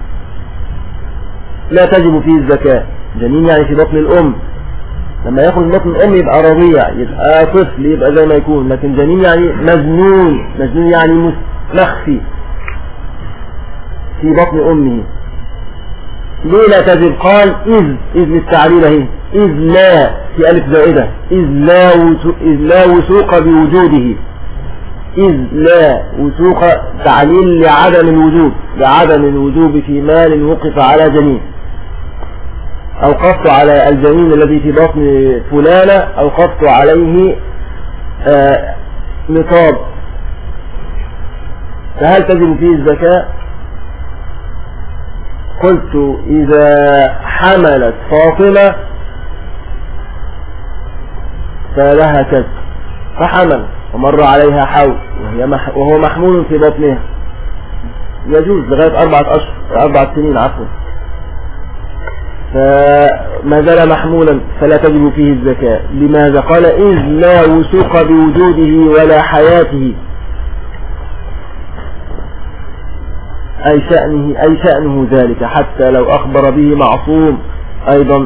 لا تجب فيه الزكاة. جنين يعني في بطن الأم، لما ياخذ بطن الأم يبقى رضيع، يبقى طفل، يبقى زي ما يكون، لكن جنين يعني مجنون، مجنون يعني مخفي في بطن أمه. ليه لا تجب؟ قال إذ إذ للتعليل اهي، إذ لا في ألف زائدة، إذ لا إذ لا وثوق بوجوده، إذ لا وثوق تعليل لعدم الوجوب، لعدم الوجوب في مال وقف على جنين. أوقفت على الجنين الذي في بطن فلانة، أوقفت عليه آه نصاب، فهل تجب فيه الزكاة؟ قلت إذا حملت فاطمة فلها كسب، فحمل ومر عليها حول وهي مح وهو محمول في بطنها، يجوز لغاية أربعة أشهر أربعة سنين عفوا، فما زال محمولا فلا تجب فيه الزكاة. لماذا؟ قال إذ لا وثوق بوجوده ولا حياته، أي شأنه أي شأنه ذلك حتى لو أخبر به معصوم أيضا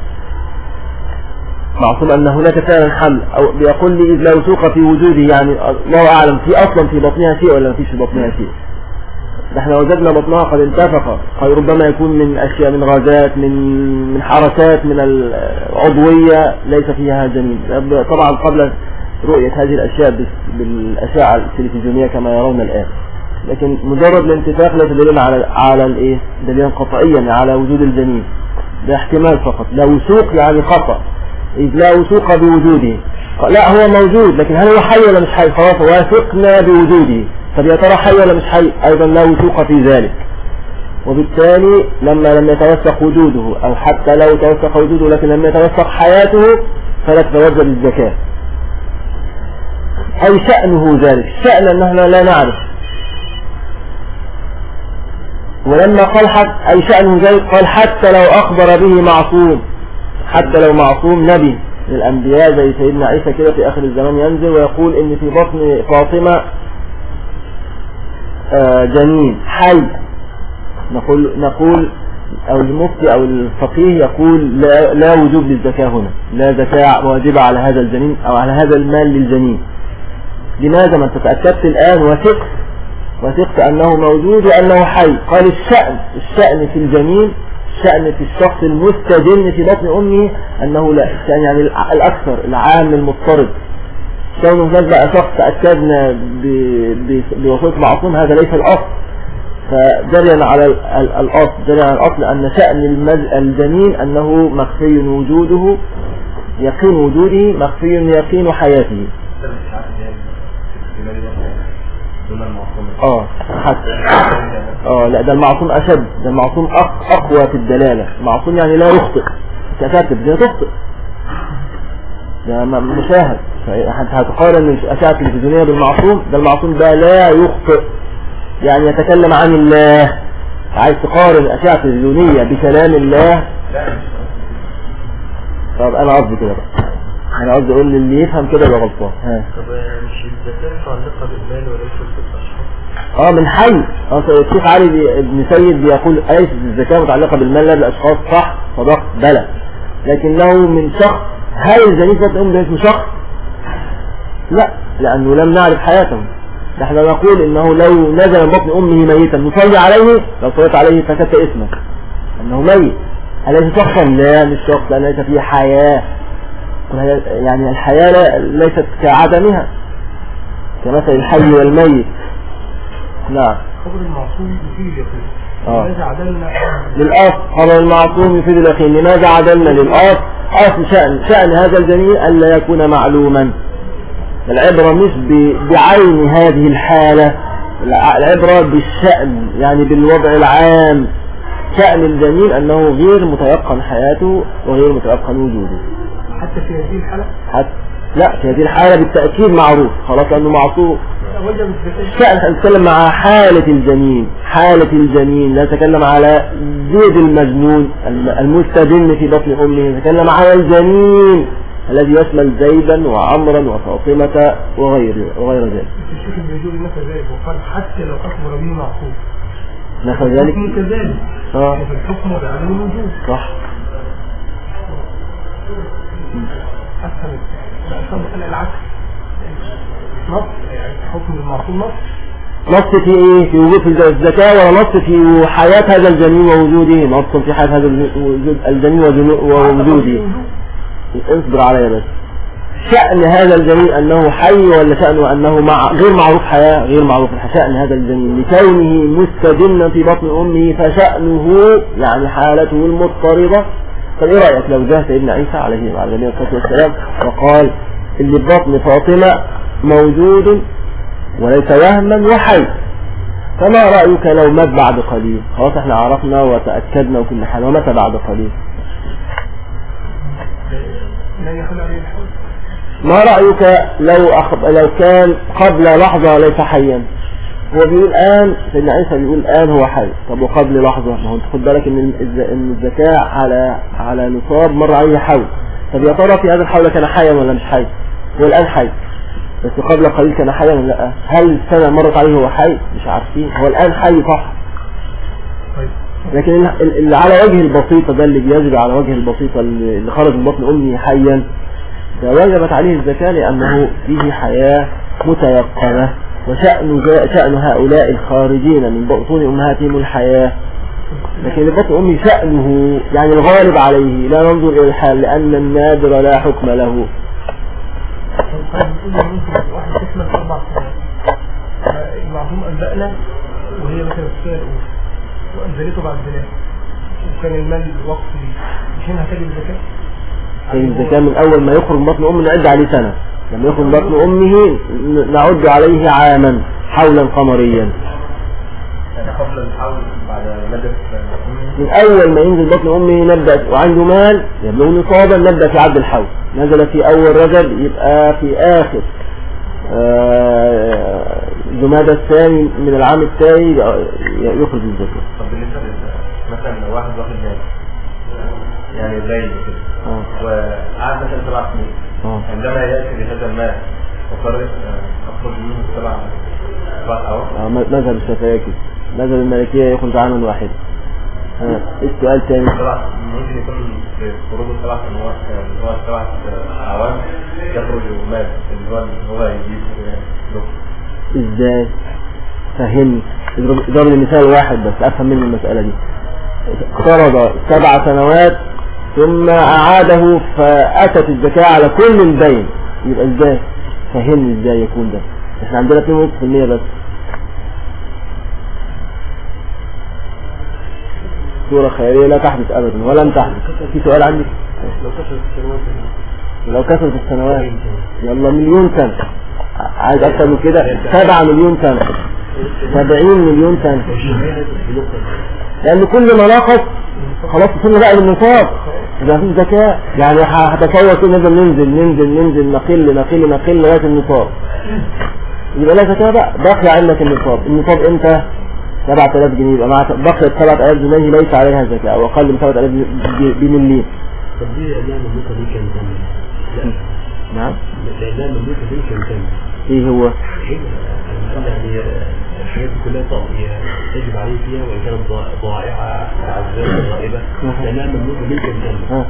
معصوم أن هناك فعلا حمل، أو بيقول لي إذ لا وثوق في وجوده، يعني الله أعلم في أصلا في بطنها شيء ولا ما فيش في بطنها شيء. احنا وجدنا بطنها قد انتفخ، قد ربما يكون من أشياء، من غازات، من من حركات من العضوية ليس فيها جنين. طبعا قبل رؤية هذه الأشياء بالأشعة التلفزيونية كما يرون الآن، لكن مجرد الانتفاخ لا دليل على على الايه دليلا قطعيا على وجود الجنين، ده احتمال فقط. لا وثوق يعني خطأ، إذ لا وثوق بوجوده، لا هو موجود لكن هل هو حي ولا مش حي؟ خلاص وثقنا بوجوده، طب يا ترى حي ولا مش حي؟ أيضا لا وثوق في ذلك. وبالتالي لما لم يتوثق وجوده، أو حتى لو توثق وجوده لكن لم يتوثق حياته، فلا تتوجب الزكاة. أي شأنه ذلك، شأن أننا لا نعرف. ولما قال حتى أي شأنه ذلك قال حتى لو أخبر به معصوم، حتى لو معصوم نبي من الأنبياء زي سيدنا عيسى كده في آخر الزمان ينزل ويقول إن في بطن فاطمة جنين حي، نقول نقول أو المفتي أو الفقيه يقول لا, لا وجوب للزكاة هنا، لا زكاة واجبة على هذا الجنين أو على هذا المال للجنين. لماذا؟ ما تتأكدت الآن وثقت وثقت أنه موجود وأنه حي. قال الشأن الشأن في الجنين، الشأن في الشخص المستجن في بطن أمه أنه لا، الشأن يعني الأكثر العام المضطرد. كونه هناك بقى شخص تأكدنا بوثوق معصوم هذا ليس الأصل، فجرينا على الأصل جرينا على الأصل أن شأن الجنين أنه مخفي وجوده، يقين وجوده مخفي يقين حياته. اه حتى اه لا ده المعصوم أشد، ده المعصوم أقوى في الدلالة. المعصوم يعني لا يخطئ، كاتب ده تخطئ، ده مشاهد. حتى هتقارن الأشعة التلفزيونية بالمعصوم، ده المعصوم ده لا يخطئ، يعني يتكلم عن الله. عايز تقارن الأشعة التلفزيونية بكلام الله؟ طب أنا قصدي كده بقى، أنا قصدي أقول اللي يفهم كده يبقى غلطان. ها طب مش الزكاة متعلقة بالمال وليس بالأشخاص؟ اه من حي. اه الشيخ علي بن سيد بيقول أليس الزكاة متعلقة بالمال لا بالأشخاص؟ صح، صدق، بلى، لكنه من شخص. هل الجنين في بطن أمه ده اسمه شخص؟ لا، لأنه لم نعرف حياته. نحن نقول إنه لو نزل من بطن أمه ميتا نصلي عليه، لو صليت عليه فكت اسمك أنه ميت. أليس شخصا؟ لا مش شخص، لأن ليس فيه حياة. يعني الحياة ليست كعدمها، كمثل الحي والميت. نعم. خبر المعصوم يفيد اليقين. آه. لماذا عدلنا للأصل؟ خبر المعصوم يفيد اليقين. لماذا عدلنا للأصل؟ أصل شأن شأن هذا الجنين ألا يكون معلوما. العبرة مش بعين هذه الحالة، العبرة بالشأن، يعني بالوضع العام. شأن الجنين أنه غير متيقن حياته وغير متيقن وجوده. حتى في هذه الحالة؟ حتى لا، في هذه الحالة بالتأكيد معروف خلاص أنه معصوم. شأن نتكلم مع حالة الجنين، حالة الجنين، لا نتكلم على زيد المجنون المستجن في بطن أمه، نتكلم على الجنين الذي يشمل زيدا وعمرا وفاطمة وغير وغير ذلك. الشيخ البيجوري نفى ذلك وقال حتى لو أخبر به معصوم نفى ذلك كذلك. اه في الحكم بعدم الوجود. صح. أفهم لا العكس، نص يعني حكم المعصوم نص. نص في ايه؟ في وجود الزكاة، ولا نص في حياة هذا الجنين ووجوده؟ نص في حياة هذا الجنين ووجوده. اصبر عليا بس. شأن هذا الجنين أنه حي ولا شأنه أنه مع غير معروف حياة؟ غير معروف شأن هذا الجنين لكونه مستجنا في بطن أمه، فشأنه يعني حالته المضطربة. طب ايه رأيك لو جاء سيدنا عيسى عليه وعلى نبينا الصلاة والسلام وقال اللي ببطن فاطمة موجود وليس وهما وحي، فما رأيك لو مات بعد قليل؟ خلاص احنا عرفنا وتأكدنا وكل حاجة، ومتى بعد قليل؟ ما رأيك لو أخب... لو كان قبل لحظة ليس حيا؟ هو بيقول الآن، سيدنا عيسى بيقول الآن هو حي. طب وقبل لحظة؟ ما هو انت خد بالك ان ان الزكاة على على نصاب مر عليه حول. طب يا ترى في هذا الحول كان حيا ولا مش حي؟ هو الآن حي، بس قبل قليل كان حيا ولا لا؟ هل السنة مرت عليه هو حي؟ مش عارفين. هو الآن حي صح، لكن اللي على وجه البسيطة ده اللي بيجب على وجه البسيطة اللي خرج من بطن أمه حيا ده وجبت عليه الزكاة لأنه فيه حياة متيقنة، وشأن شأن هؤلاء الخارجين من بطون أمهاتهم الحياة. لكن بطن أمه شأنه يعني الغالب عليه، لا ننظر إلى الحال لأن النادر لا حكم له. واحد تسمى أربع سنوات المعصوم أنبأنا وهي مثلا في السنة الأولى وأنزلته بعد ذلك وكان المال الوقت مش هنا هتجي الزكاة؟ الزكاة من أول ما يخرج من بطن أمه نعد عليه سنة، لما يخرج من بطن أمه نعد عليه عاما حولا قمريا. يعني قبل الحول بعد مدة من أول ما ينزل بطن أمه نبدأ، وعنده مال يبلغ نصابا نبدأ في عد الحول. نزل في أول رجب يبقى في آخر جمادى الثاني من العام الثاني يخرج الزكاة. طب بالنسبة مثلا لو واحد واخد مال يعني زي كده وقعد مثلا سبع سنين عندما يأتي بهذا المال وقرر أخرج منه سبع سبع أوقات. مذهب الشافعية كده، مذهب المالكية يخرج عاما واحد. السؤال تاني ممكن يكون في خروج السبع سنوات اللي هو السبع أعوام يخرج مال اللي هو هو يجيب ازاي؟ فهمني، اضرب لي مثال واحد بس افهم مني المسألة دي. اقترض سبع سنوات ثم اعاده فاتت الزكاة على كل الدين، يبقى ازاي؟ فهمني ازاي يكون ده؟ احنا عندنا اتنين ونص في المية بس. صورة خيرية لا تحدث ابدا ولم تحدث. في سؤال عندي؟ لو كسرت السنوات لو كسرت السنوات يلا مليون سنة، عايز اكتر من كده سبعة مليون سنة، سبعين مليون سنة، لان كل ما ناقص خلاص وصلنا بقى للنصاب اذا مفيش زكاة. يعني هتصور كده ننزل ننزل ننزل ننزل نقل نقل نقل لغاية النصاب يبقى لا زكاة بقى. بقي عندك النصاب، النصاب امتى؟ سبعة آلاف جنيه، يبقى مع بقيت سبعة آلاف جنيه ليس عليها زكاة او اقل من سبعة آلاف بمليون. طب دي الاعلام المملوكة دي كام تاني؟ نعم الاعلام المملوكة دي كام تاني؟ ايه هو؟ يعني الحاجات دي كلها يجب عليه فيها وان كانت ضائعة عزيزة غائبة، الاعلام المملوكة دي كام تاني؟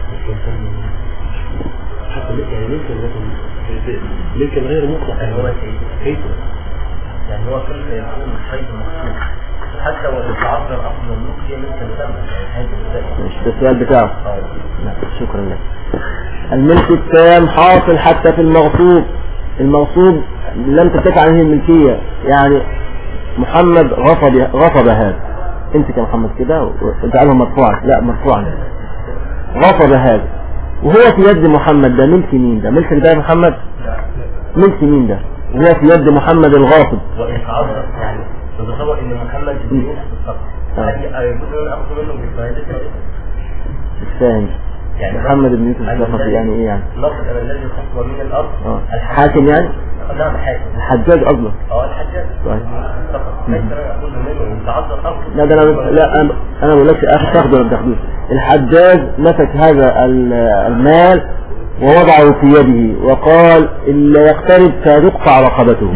حتى يعني ممكن ممكن غير مطلق كيف؟ يعني هو كيف يكون حيث مخصوص حتى وتتعذر أصل الملك هي ملك الثمن. مش ده السؤال بتاعه؟ لا شكرا لك. الملك التام حاصل حتى في المغصوب. المغصوب لم ترتفع عنه الملكية، يعني محمد غصب غصب هذا، امسك يا محمد كده وجعله مرفوعا، لا مرفوعا، غصب هذا وهو في يد محمد، ده ملك مين؟ ده ملك ده محمد؟ ملك مين ده؟ وهو في يد محمد الغاصب. وإن تعذر يعني تتصور ان محمد بن يوسف الصقر هل يجوز ان اخذ منه بفائدته؟ مش فاهم يعني محمد بن يوسف الصقر يعني ايه يعني؟ نقص الذي خصم من الارض الحاكم يعني؟ نعم الحاكم الحجاج قصدك؟ اه الحجاج طيب ليس ياخذ منه متعذر اخذ. لا ده انا لا انا ما بقولكش اخذ تاخده ولا تاخدوش. الحجاج مسك هذا المال ووضعه في يده وقال إلا يقترب فتقطع رقبته.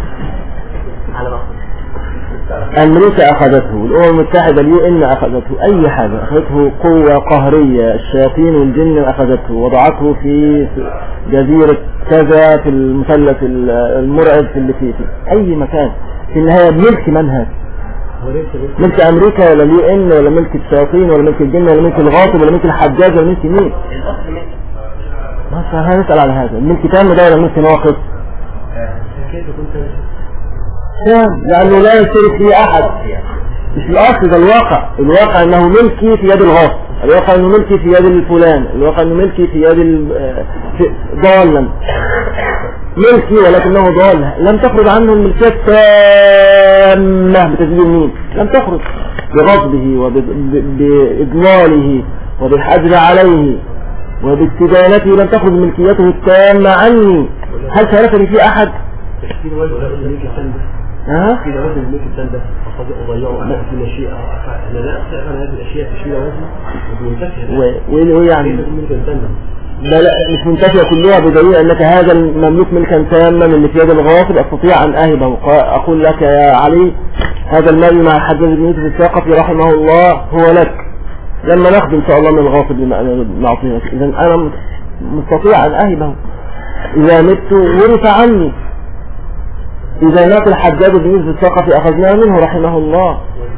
أمريكا أخذته، الأمم المتحدة اليو إن أخذته، أي حاجة أخذته، قوة قهرية الشياطين والجن أخذته وضعته في جزيرة كذا في المثلث المرعب في اللي فيه أي مكان، في النهاية ملك من هذا؟ ملك أمريكا ولا اليو إن ولا ملك الشياطين ولا ملك الجن ولا ملك الغاصب ولا ملك الحجاج ولا ملك مين؟ ما هنسأل على هذا الملك تام ده ولا ملك ناقص؟ كيف كنت لأنه لا يشترك فيه أحد، مش الأصل ده الواقع. الواقع أنه ملكي في يد الغاصب، الواقع أنه ملكي في يد الفلان، الواقع أنه ملكي في يد ضالا، ملكي ولكنه ضال. لم تخرج عنه الملكية التامة بتسجيل مين؟ لم تخرج بغضبه وبإضلاله وبالحجر عليه وباستدانته، لم تخرج ملكيته التامة عني. هل شاركني في أحد؟ تشكيل وزن الملك التامة ها؟ تشكيل وزن الملك التامة أستطيع أضيعه أنا في مشيئة أنا لا أستطيع هذه الأشياء تشكيل وزن ومنتهى وإيه يعني؟ الملك التامة لا لا مش منتفية كلها، بدليل أنك هذا المملوك ملكا تاما اللي في يد الغاصب أستطيع أن أهبه. أقول لك يا علي هذا المال مع الحجاج بن يوسف الثقفي رحمه الله هو لك، لما ناخذ إن شاء الله من الغاصب نعطيه. إذا أنا مستطيع أن أهبه. إذا مت ورث عني. إذا مات الحجاج بن يوسف الثقفي أخذناه منه رحمه الله.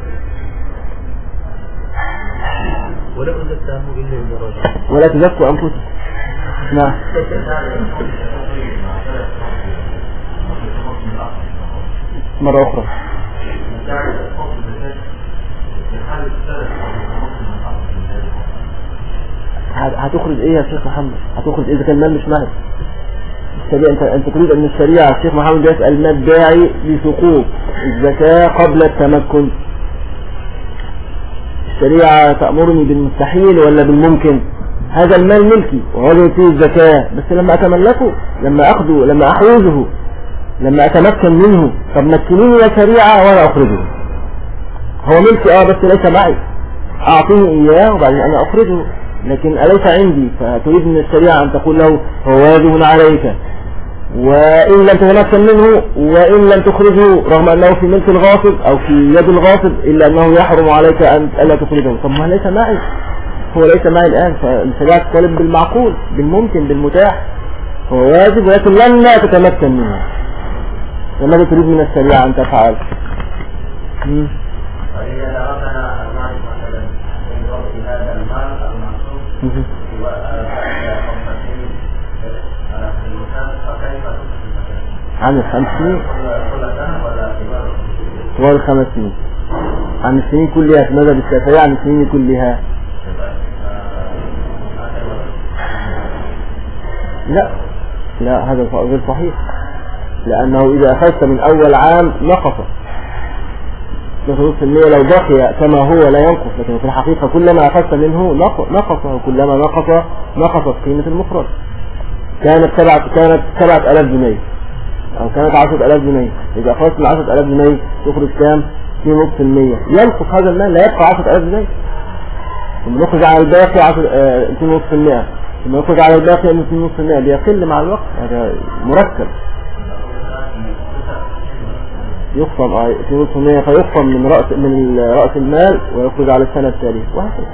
ولا تزكوا إلا إذا رجع ولا تزكوا أنفسكم. نعم. مرة أخرى. هتخرج إيه يا شيخ محمد؟ هتخرج إذا كان المال مش مهر. الشريعة أنت أنت تريد أن الشريعة الشيخ محمد يسأل ما الداعي لسقوط الزكاة قبل التمكن؟ الشريعة تأمرني بالمستحيل ولا بالممكن؟ هذا المال ملكي وهذا فيه الزكاة، بس لما أتملكه، لما أخذه، لما أحوزه، لما أتمكن منه، طب مكنيني يا شريعة وأنا أخرجه. هو ملكي اه بس ليس معي، أعطيني إياه وبعدين أنا أخرجه، لكن أليس عندي. فتريد من الشريعة أن تقول له هو واجب عليك، وإن لم تتمكن منه وإن لم تخرجه رغم أنه في ملك الغاصب أو في يد الغاصب إلا أنه يحرم عليك أن ألا تخرجه. طب ما ليس معي، هو ليس معي الآن. فالشريعة تطالب بالمعقول، بالممكن، بالمتاح. هو واجب ولكن لن تتمكن منه. وماذا تريد من الشريعة أن تفعل؟ وإذا أردنا أن نعرف مثلا من ضبط هذا المال المنصوب عن الخمسين طوال الخمس سنين، عن السنين كلها في مذهب الشافعي، عن السنين كلها. لا لا هذا غير صحيح، لأنه إذا أخذت من أول عام نقص نصف المية، لو بقي كما هو لا ينقص، لكن في الحقيقة كلما أخذت منه نقص، وكلما نقص نقصت قيمة المخرج. كانت سبعة كانت سبعة آلاف جنيه أو كانت عشرة آلاف جنيه، إذا أخذت من عشرة آلاف جنيه تخرج كام؟ في نصف المية، ينقص هذا المال، لا يبقى عشرة آلاف جنيه. ثم نخرج على الباقي عشرة في نصف المية، ثم نخرج على الباقي في نصف المية، بيقل مع الوقت. هذا مركب يخصم في نصف المية، فيخصم من رأس من رأس المال ويخرج على السنة التالية، وهكذا.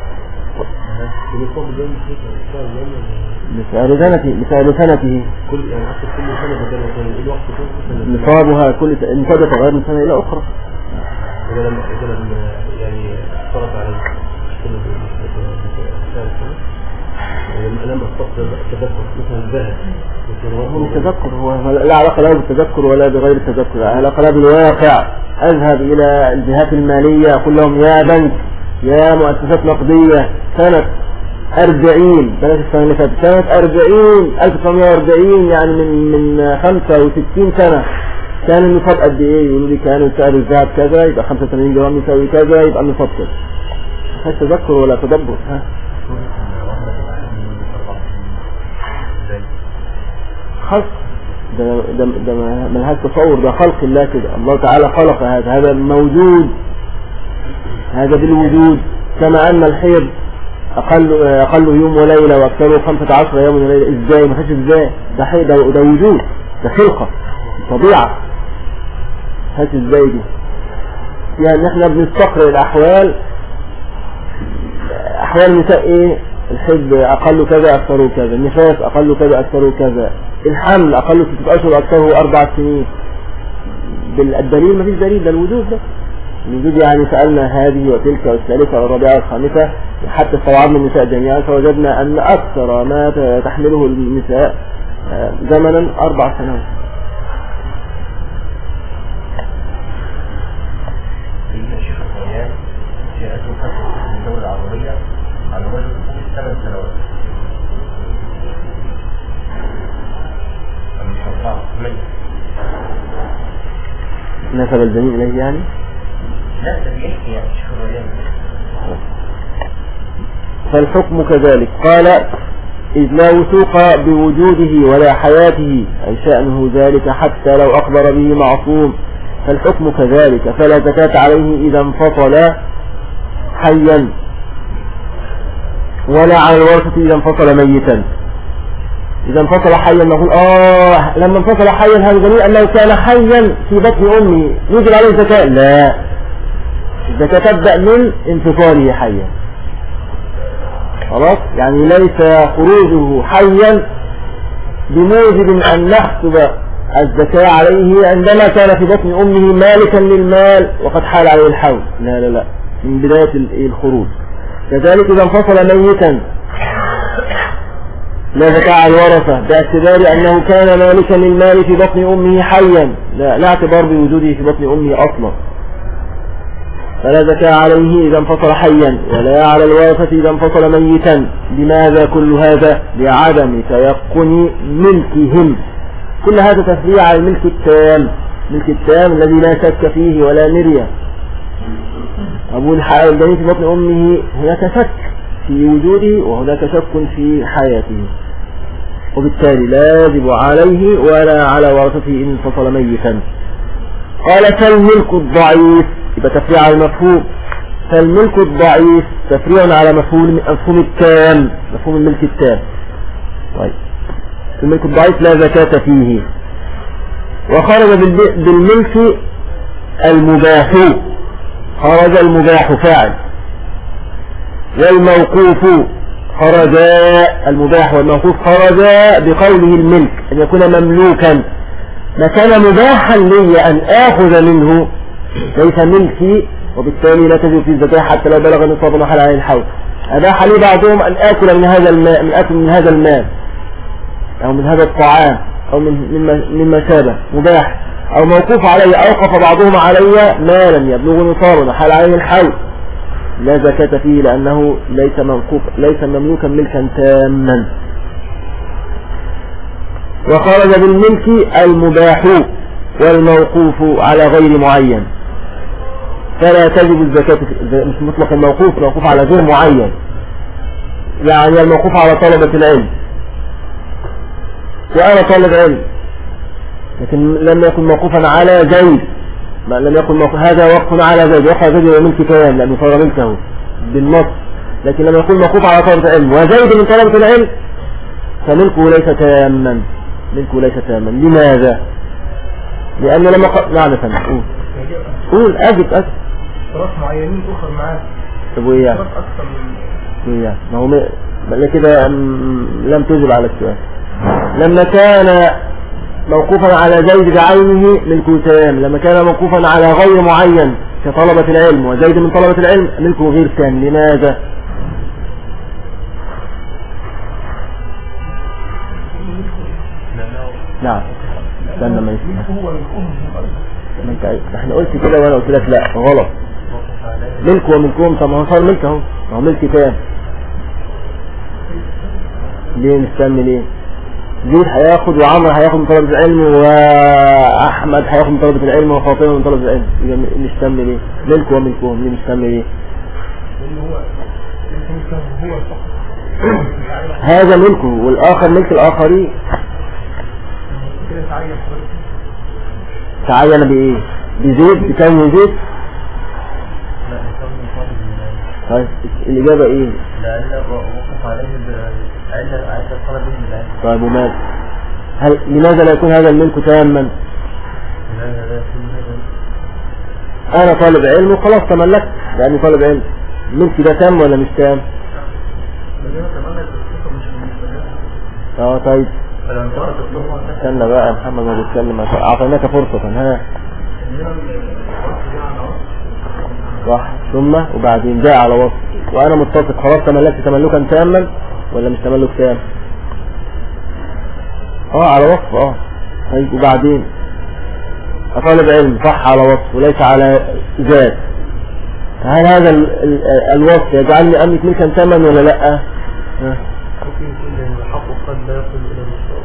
مثال سنته مثال سنته كل يعني حتى كل سنة بدل كل وقت نصابها كل نصابها تغير من سنة إلى أخرى. إذا لما إذا لما يعني صرف عليه كل سنة لما لما استقبل التذكر مثلا ذهب هو التذكر، هو لا علاقة له بالتذكر ولا بغير التذكر، لا علاقة له بالواقع. أذهب إلى الجهات المالية أقول لهم يا بنك، يا مؤسسات نقدية، سنة أربعين بلاش السنة اللي فاتت، سنة أربعين ألف وتسعمائة وأربعين، يعني من من خمسة وستين سنة كان النصاب قد إيه؟ يقولوا لي كان سعر الذهب كذا، يبقى خمسة وثمانين جرام يساوي كذا، يبقى النصاب كذا. هل تذكر ولا تدبر؟ ها خلق، ده ده ده ملهاش تصور، ده خلق الله كده. الله تعالى خلق هذا، هذا موجود، هذا بالوجود. كما أن الحيض أقل أقل يوم وليلة وأكثره خمسة عشر يوم وليلة. إزاي؟ ما فيش إزاي، ده حيض، ده وجود، ده خلقة، طبيعة. هات إزاي دي؟ يعني إحنا بنستقرأ الأحوال، أحوال النساء إيه؟ الحيض أقل كذا أكثره كذا، النفاس أقل كذا أكثره كذا، الحمل أقل ستة أشهر أكثره أربع سنين. بالدليل ما فيش دليل، ده الوجود ده. الوجود يعني سألنا هذه وتلك والثالثة والرابعة والخامسة حتى استوعبنا النساء جميعا، فوجدنا أن أكثر ما تحمله النساء زمنا أربع سنوات. الشيخ الريان جاءته فتوى من الدولة العربية على وجه ثمان سنوات. نسب الجميع إليه يعني؟ لا ده بيحكي يعني الشيخ الريان. فالحكم كذلك. قال إذ لا وثوق بوجوده ولا حياته، أي شأنه ذلك حتى لو أخبر به معصوم، فالحكم كذلك. فلا زكاة عليه إذا انفصل حيا، ولا على الورثة إذا انفصل ميتا. إذا انفصل حيا نقول آه لما انفصل حيا هذا دليل أنه كان حيا في بطن أمه يجب عليه الزكاة. لا، الزكاة تبدأ من انفصاله حيا. خلاص، يعني ليس خروجه حيا بموجب أن نحسب الزكاة عليه عندما كان في بطن أمه مالكا للمال وقد حال عليه الحول. لا لا لا، من بداية الخروج. كذلك إذا انفصل ميتا لا زكاة على الورثة باعتبار أنه كان مالكا للمال في بطن أمه حيا، لا, لا اعتبار بوجوده في بطن أمه أصلا، فلا زكاة عليه إذا انفصل حيا، ولا على الورثة إذا انفصل ميتا. لماذا كل هذا؟ لعدم تيقن ملكهم. كل هذا تفريع على الملك التام، الملك التام الذي لا شك فيه ولا مرية. أبو الحائل الجنين في بطن أمه هناك شك في وجوده وهناك شك في حياته، وبالتالي لا يجب عليه ولا على ورثته إن انفصل ميتا. قال فالملك الضعيف، يبقى تفريع على المفهوم. فالملك الضعيف تفريع على مفهوم مفهوم التام، مفهوم الملك التام. طيب، الملك الضعيف لا زكاة فيه. وخرج بالملك المباح، خرج المباح فاعل، والموقوف خرج المباح والموقوف خرج بقوله الملك أن يكون مملوكا. ما كان مباحا لي أن آخذ منه ليس ملكي، وبالتالي لا تجب في الزكاة حتى لو بلغ نصاب وحل عليه الحول. أباح لي بعضهم أن آكل من هذا الماء، من آكل من هذا المال أو من هذا الطعام أو من مما شابه، مباح. أو موقوف علي، أوقف بعضهم علي مالا يبلغ نصابا وحل عليه الحول، لا زكاة فيه لأنه ليس موقوف، ليس مملوكا ملكا تاما. وخرج بالملك المباح والموقوف على غير معين، فلا تجب الزكاة. مش مطلق الموقوف، موقوف على غير معين، يعني الموقوف على طلبة العلم، وأنا طالب علم لكن لم يكن موقوفا على زيد، ما لم يكن موقوف هذا وقف على زيد، وقع زيد وملك كيان لأنه صار ملكه بالنص، لكن لم يكن موقوف على طلبة العلم وزيد من طلبة العلم فملكه ليس تاما، ملكه ليس تاما. لماذا؟ لأن لما ق... نعم فهم قول قول أجب أجب شرط معينين أخر معاه. طب وإيه يعني؟ شرط أكثر من إيه يعني؟ ما هو م... كده لم تجب على السؤال. لما كان موقوفا على زيد بعينه ملكه تام، لما كان موقوفا على غير معين كطلبة العلم وزيد من طلبة العلم ملكه غير تام. لماذا؟ نعم استنى ما يسمع. ما انت احنا قلت كده وانا قلت لك لا غلط، ملك وملكهم. طب ما هو صار ملك اهو، ما هو ملك تام. ليه نستنى؟ ليه زيد هياخد وعمر هياخد من طلبة العلم واحمد هياخد من طلبة العلم وفاطمة من طلبة العلم؟ يبقى نستنى ليه؟ ملك وملكهم. ليه نستنى ليه؟ هذا ملكه والاخر ملك الاخرين. تعين بايه؟ بزيد، بكون زيد. طيب الاجابه ايه؟ لأن وقف عليه بعلة عايزة الطلب به بالعلم. طيب وماذا؟ هل لماذا لا يكون هذا الملك تاما؟ انا طالب علم وخلاص تملكت لاني طالب علم، ملكي ده تام ولا مش تام؟ اه طيب استنى بقى يا محمد ما بيتكلم، اعطيناك فرصة. ها صح، ثم وبعدين جاء على وصف وانا متفق خلاص تملكت تملكا تاما ولا مش تملك تام؟ اه على وصف. اه طيب وبعدين طالب علم صح على وصف وليس على ذات، هل هذا ال ال الوصف يجعلني املك ملكا تاما ولا لا؟ ها ممكن يكون لأن الحق قد لا يصل إلى المستوى.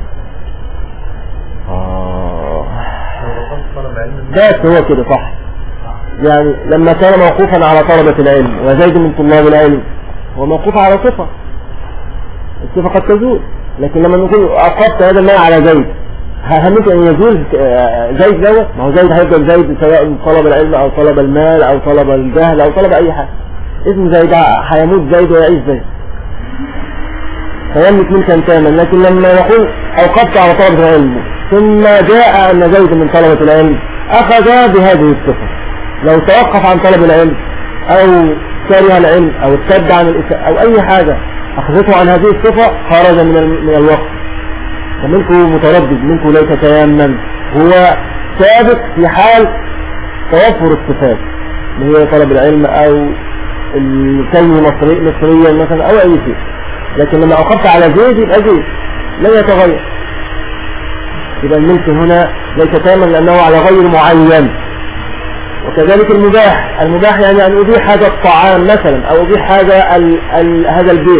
اه لو رقمت طلب علم ذات هو كده صح. يعني لما كان موقوفا على طلبة العلم وزيد من طلاب العلم هو موقوف على صفة، الصفة قد تزول، لكن لما نقول أقفت هذا الماء على زيد هل ممكن أن يزول زيد دوت؟ ما هو زيد هيفضل زيد سواء طلب العلم أو طلب المال أو طلب الجهل أو طلب أي حاجة، اسم زيد هيموت زيد ويعيش زيد. فيملك ملكا تاما. لكن لما يقول أوقفت على طلب العلم ثم جاء أن زيد من طلبة العلم أخذ بهذه الصفة. لو توقف عن طلب العلم أو كره العلم أو ارتد عن الإساءة أو أي حاجة أخذته عن هذه الصفة خرج من من الوقت. فمنكم متردد، منكم ليس تيمم، هو ثابت في حال توفر الصفات اللي هي طلب العلم أو الكلمة مصري مصريا مثلا أو أي شيء. لكن لما أوقفت على زيد يبقى زيد لا يتغير، يبقى الملك هنا ليس تاما لأنه على غير معين. وكذلك المباح، المباح يعني أن أبيح هذا الطعام مثلا أو أبيح هذا ال ال هذا البيت.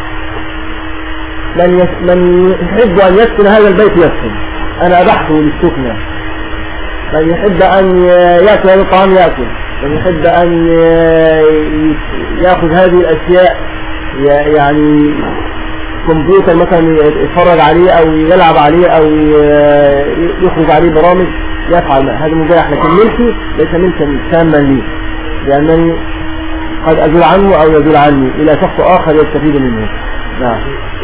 من, يس من يحب أن يسكن هذا البيت يسكن، أنا أبحته للسكنة. من يحب أن يأكل هذا الطعام يأكل، من يحب أن يأخذ هذه الأشياء يعني كمبيوتر مثلا يتفرج عليه أو يلعب عليه أو يخرج عليه برامج يفعل، هذا مباح. لكن ملكي ليس ملكا تاما لي، لأنني قد أزول عنه أو يزول عني إلى شخص آخر يستفيد منه. نعم.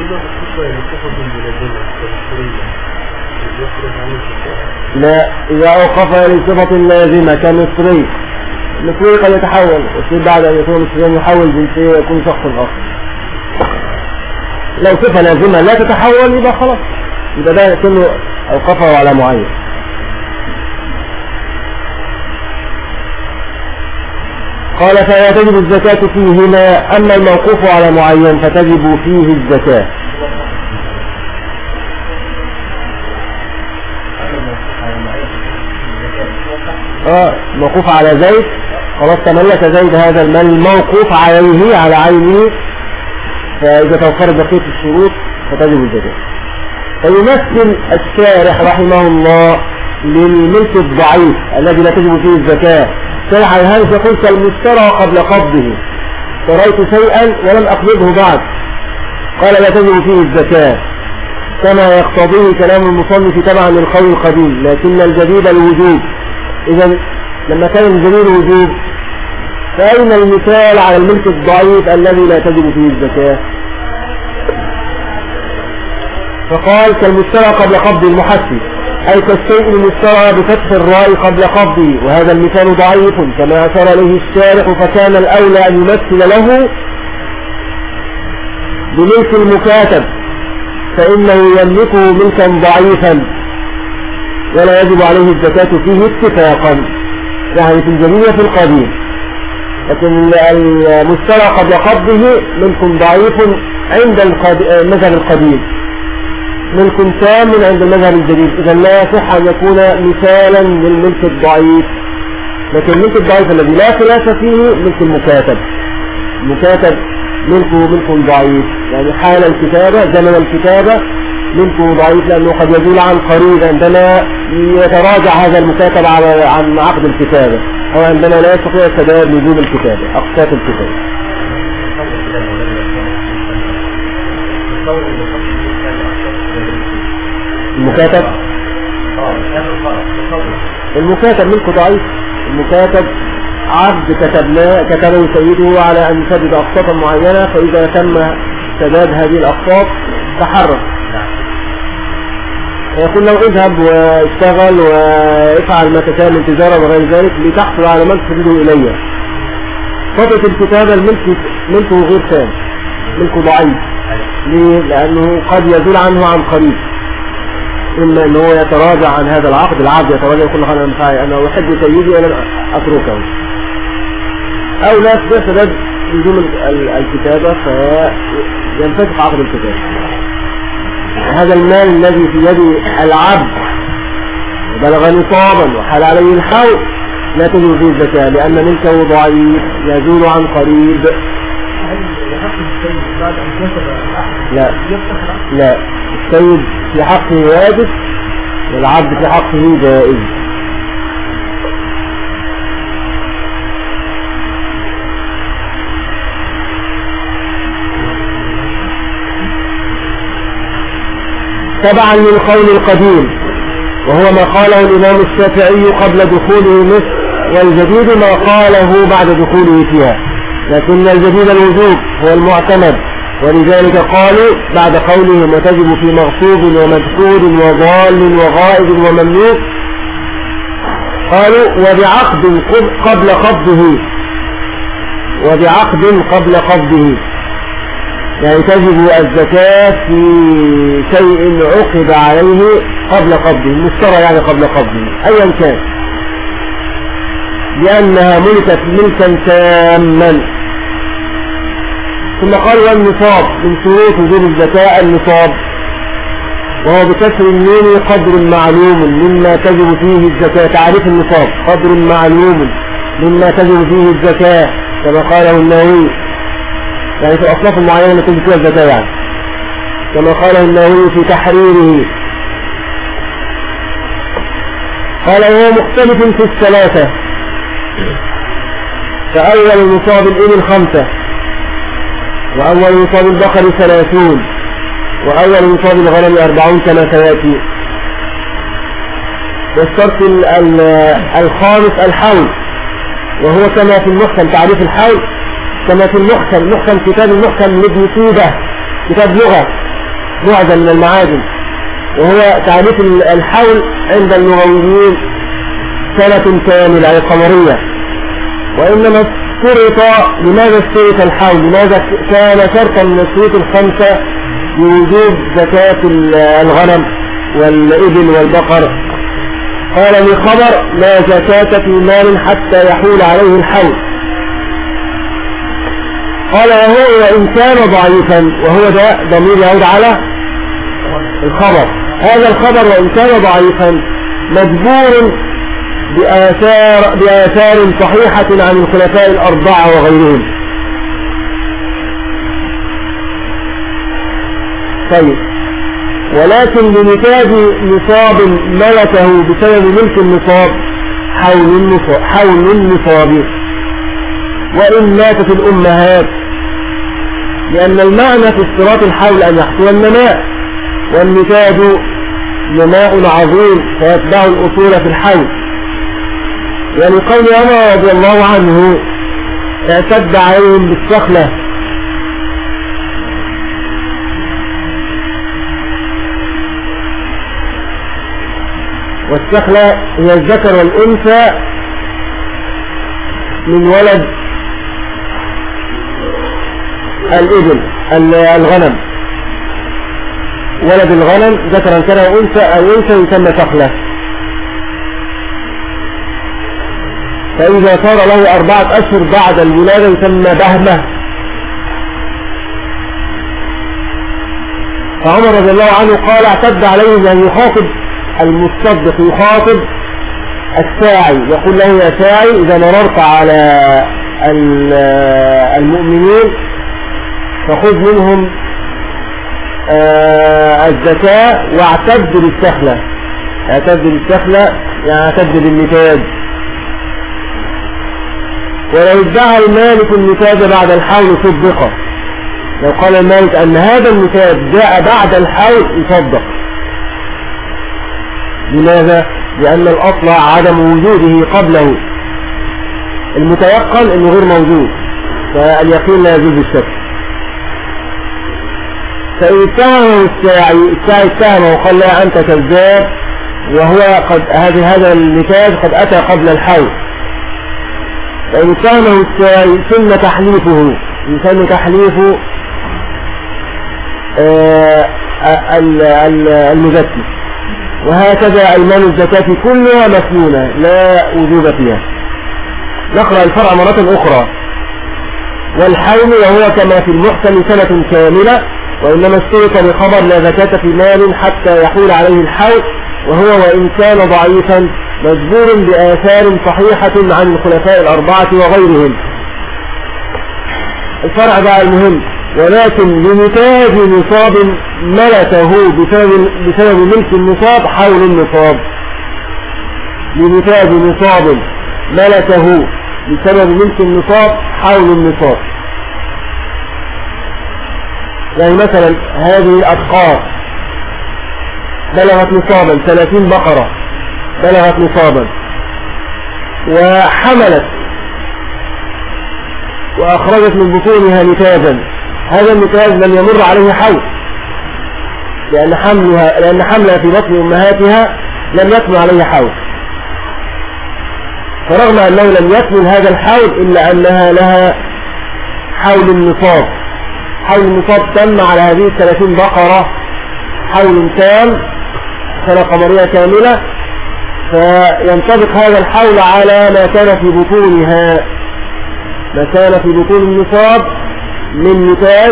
لا، إذا أوقف لصفة لازمة كمصري، المصري قد يتحول، وصير بعد أن يكون مصريا يحول جنسية ويكون شخص آخر. لو صفة لازمة لا تتحول يبقى خلاص، يبقى ده كله أوقفه على معين. قال فلا تجب الزكاة فيهما، أما الموقوف على معين فتجب فيه الزكاة. اه موقوف على زيد، خلاص تملك زيد هذا المال الموقوف عليه على عينه، فإذا توفرت بقية الشروط فتجب الزكاة. فيمثل الشارح رحمه الله للملك الضعيف الذي لا تجب فيه الزكاة شرح الهامش يقول كالمشترى قبل قبضه، اشتريت شيئا ولم أقبضه بعد، قال لا تجب فيه الزكاة كما يقتضيه كلام المصنف تبعا للقول القديم، لكن الجديد الوجوب. إذا لما كان الجديد الوجوب فأين المثال على الملك الضعيف الذي لا تجب فيه الزكاة؟ فقال كالمشترى قبل قبض المحسي، أي كالشيء المشترى بفتح الراء قبل قبضه، وهذا المثال ضعيف كما أشار إليه الشارح، فكان الأولى أن يمثل له بملك المكاتب فإنه يملكه ملكا ضعيفا ولا يجب عليه الزكاة فيه اتفاقا، يعني في الجديد في القديم. لكن المشترى قبل قبضه ملك ضعيف عند المذهب القديم، ملك تام عند المذهب الجديد، إذا لا يصح أن يكون مثالا للملك الضعيف. لكن الملك الضعيف الذي لا خلاف فيه ملك المكاتب، المكاتب ملكه ملك ضعيف، يعني حال الكتابة زمن الكتابة ملكه ضعيف لأنه قد يزول عن قريب عندما يتراجع هذا المكاتب عن عقد الكتابة، أو عندما لا يستطيع السداد لزوم الكتابة أقساط الكتابة. المكاتب المكاتب ملك ضعيف، المكاتب عبد كتبناه كتبه سيده على أن يسدد أقساطا معينة، فإذا تم سداد هذه الأقساط تحرك، يقول له اذهب واشتغل وافعل ما تشاء من تجارة وغير ذلك لتحصل على ما تسدده إلي. فترة الكتابة الملك ملكه غير تام، ملكه ضعيف. ليه؟ لأنه قد يزول عنه عن قريب، إما أنه يتراجع عن هذا العقد، العبد يتراجع يقول له أنا منفعي أنا أحب سيدي أنا أتركه، أو لا يستطيع سداد لزوم الكتابة فينفتح عقد الكتابة. هذا المال الذي في يد العبد بلغ نصابا وحال عليه الحول لا تجب فيه الزكاة لأن ملكه ضعيف يزول عن قريب. لا لا السيد في حقه واجب والعبد في حقه جائز. تبعا للقول القديم وهو ما قاله الإمام الشافعي قبل دخوله مصر، والجديد ما قاله بعد دخوله فيها، لكن الجديد الوجوب هو المعتمد ولذلك قالوا بعد قولهم وتجب في مغصوب ومدفود وضال وغائب ومملوك قالوا وبعقد قبل قبضه وبعقد قبل قبضه، يعني تجب الزكاة في شيء عقد عليه قبل قبضه، مشترى يعني قبل قبضه أيا كان، لأنها ملكت ملكا تاما. ثم قال والنصاب من شروط وجوب الزكاة النصاب، وهو بكسر النون قدر معلوم مما تجب فيه الزكاة. تعريف النصاب قدر معلوم مما تجب فيه الزكاة كما قاله النووي، يعني في الأصناف المعينة اللي تجب فيها الزكاة، يعني كما قاله النووي في تحريره. قال وهو مختلف في الثلاثة، فأول نصاب الإبل خمسة، وأول نصاب البقر ثلاثون، وأول نصاب الغنم أربعون كما سيأتي. والشرط الخامس الحول، وهو كما في المحكم تعريف الحول كما في المحكم، محكم كتاب المحكم لابن سيدة كتاب لغة معجم من المعاجم، وهو تعريف الحول عند اللغويين سنة كاملة أي قمرية. وإنما اشترط، لماذا اشترط الحول؟ لماذا كان شرطا من الشروط الخمسة بوجوب زكاة الغنم والإبل والبقر؟ قال لخبر لا زكاة في مال حتى يحول عليه الحول. قال وهو وإن كان ضعيفا، وهو ده ضمير يعود على الخبر، هذا الخبر وإن كان ضعيفا مجبور بآثار, بآثار صحيحة عن الخلفاء الأربعة وغيرهم. طيب، ولكن لنتاج نصاب ملكه بسبب ملك النصاب حول النصاب, حول النصاب وإن ماتت الأمهات، لأن المعنى في اشتراط الحول أن يحصل النماء، والنتاج نماء عظيم فيتبع الأصول في الحول. يعني قول عمر رضي الله عنه اعتد عليهم بالسخلة، والسخلة هي الذكر والأنثى من ولد الإبل الغنم، ولد الغنم ذكرا كان أو أنثى أو أنثى يسمى سخلة. فإذا صار له أربعة أشهر بعد الولادة يسمى بهمة. فعمر رضي الله عنه قال اعتد عليه أن يخاطب المصدق، يخاطب الساعي، يقول له يا ساعي إذا مررت على المؤمنين فخذ منهم الزكاة واعتد بالسخلة. اعتد بالسخلة يعني اعتد بالنتاج. ولو ادعى المالك النتاج بعد الحول صدقه، لو قال المالك أن هذا النتاج جاء بعد الحول يصدق. لماذا؟ لأن الأصل عدم وجوده قبله، المتيقن أنه غير موجود، فاليقين لا يجوز الشك. فإن اتهمه الساعي الساعي اتهمه وقال لا أنت كذاب، وهو قد هذا هذا النتاج قد أتى قبل الحول، فإن اتهمه الساعي ثم تحليفه، يسمى تحليفه المزكي. وهكذا أيمان الزكاة كلها مسنونة لا وجوب فيها. نقرأ الفرع مرة أخرى. والحول وهو كما في المحكم سنة كاملة، وإنما اشترط بخبر لا زكاة في مال حتى يحول عليه الحول، وهو وإن كان ضعيفا مجبور بآثار صحيحة عن الخلفاء الأربعة وغيرهم. الفرع بقى المهم، ولكن لنتاج نصاب ملكه بسبب, بسبب ملك النصاب حول النصاب. لنتاج نصاب ملكه بسبب ملك النصاب حول النصاب. يعني مثلا هذه الأبقار بلغت نصابا، ثلاثين بقرة بلغت نصابا وحملت وأخرجت من بطونها نتاجا هذا النتاج لم يمر عليه حول، لأن حملها لأن حملها في بطن أمهاتها لم يكمل عليه حول، فرغم أنه لم يكمل هذا الحول إلا أنها لها حول النصاب. حول النصاب تم على هذه الثلاثين بقرة حول تام، سنة قمرية كاملة، فينطبق هذا الحول على ما كان في بطونها، ما كان في بطون النصاب من نتاج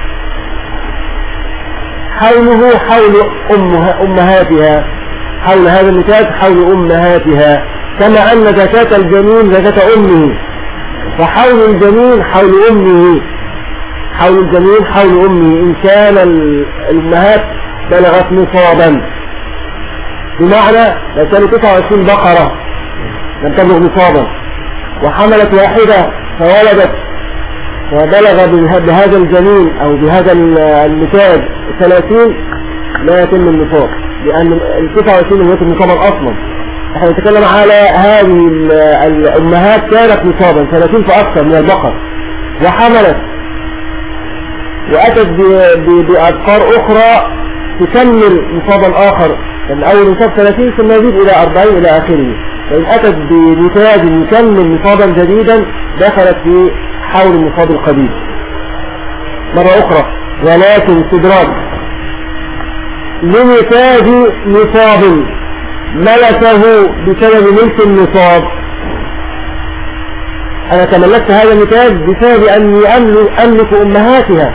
حوله حول أمها أمهاتها، حول هذا النتاج حول أمهاتها، كما أن زكاة الجنين زكاة أمه، فحول الجنين حول أمه، حول الجنين حول أمه إن كان الأمهات بلغت نصابا، بمعنى لو كانوا تسعة وعشرين بقرة لم تبلغ نصابا وحملت واحدة فولدت وبلغ بهذا الجنين أو بهذا النتاج ثلاثين لا يتم النصاب، لأن التسعة وعشرين لم يتم نصابا أصلا. احنا نتكلم على هذه الأمهات كانت نصابا ثلاثين فأكثر من البقر وحملت وأتت بأبقار أخرى تكمل نصابا آخر، لأن أول نصاب ثلاثين ثم يزيد إلى أربعين إلى آخره، فإن أتت بنتاج يكمل نصابا جديدا دخلت في حول النصاب القديم مرة أخرى. ولكن استدراج لنتاج نصاب ملكه بسبب ملك النصاب، أنا تملكت هذا النتاج بسبب أني أملك أمهاتها،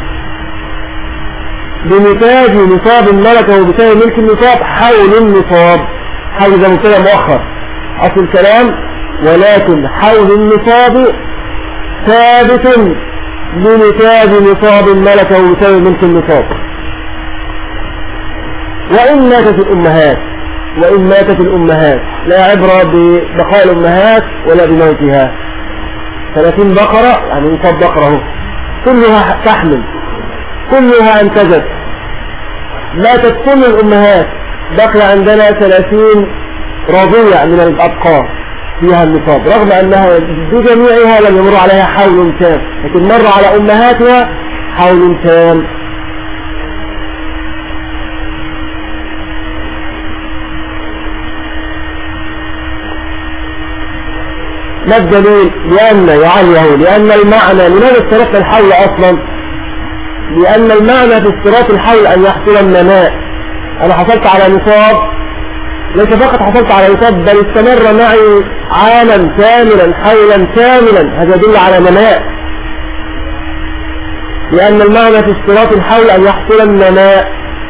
بنتاج نصاب ملكه بسبب ملك النصاب حول النصاب، حول زي ما قلنا مؤخر أصل الكلام، ولكن حول النصاب ثابت لنتاج نصاب ملكه بسبب ملك النصاب. وإن ماتت الأمهات وإن ماتت الأمهات لا عبرة ببقاء الأمهات ولا بموتها. ثلاثين بقرة يعني نصاب بقرة كلها تحمل، كلها انتجت، ماتت كل الأمهات، بقي عندنا ثلاثين رضيع من الأبقار فيها النصاب، رغم أنها بجميعها لم يمر عليها حول تام، لكن مر على أمهاتها حول تام. ما الدليل؟ لأن يعليه لأن المعنى لماذا اشترطنا الحول أصلا؟ لأن المعنى في اشتراط الحول أن يحصل النماء. أنا حصلت على نصاب، ليس فقط حصلت على نصاب بل استمر معي عاما كاملا حولا كاملا، هذا يدل على نماء، لأن المعنى في اشتراط الحول أن يحصل النماء.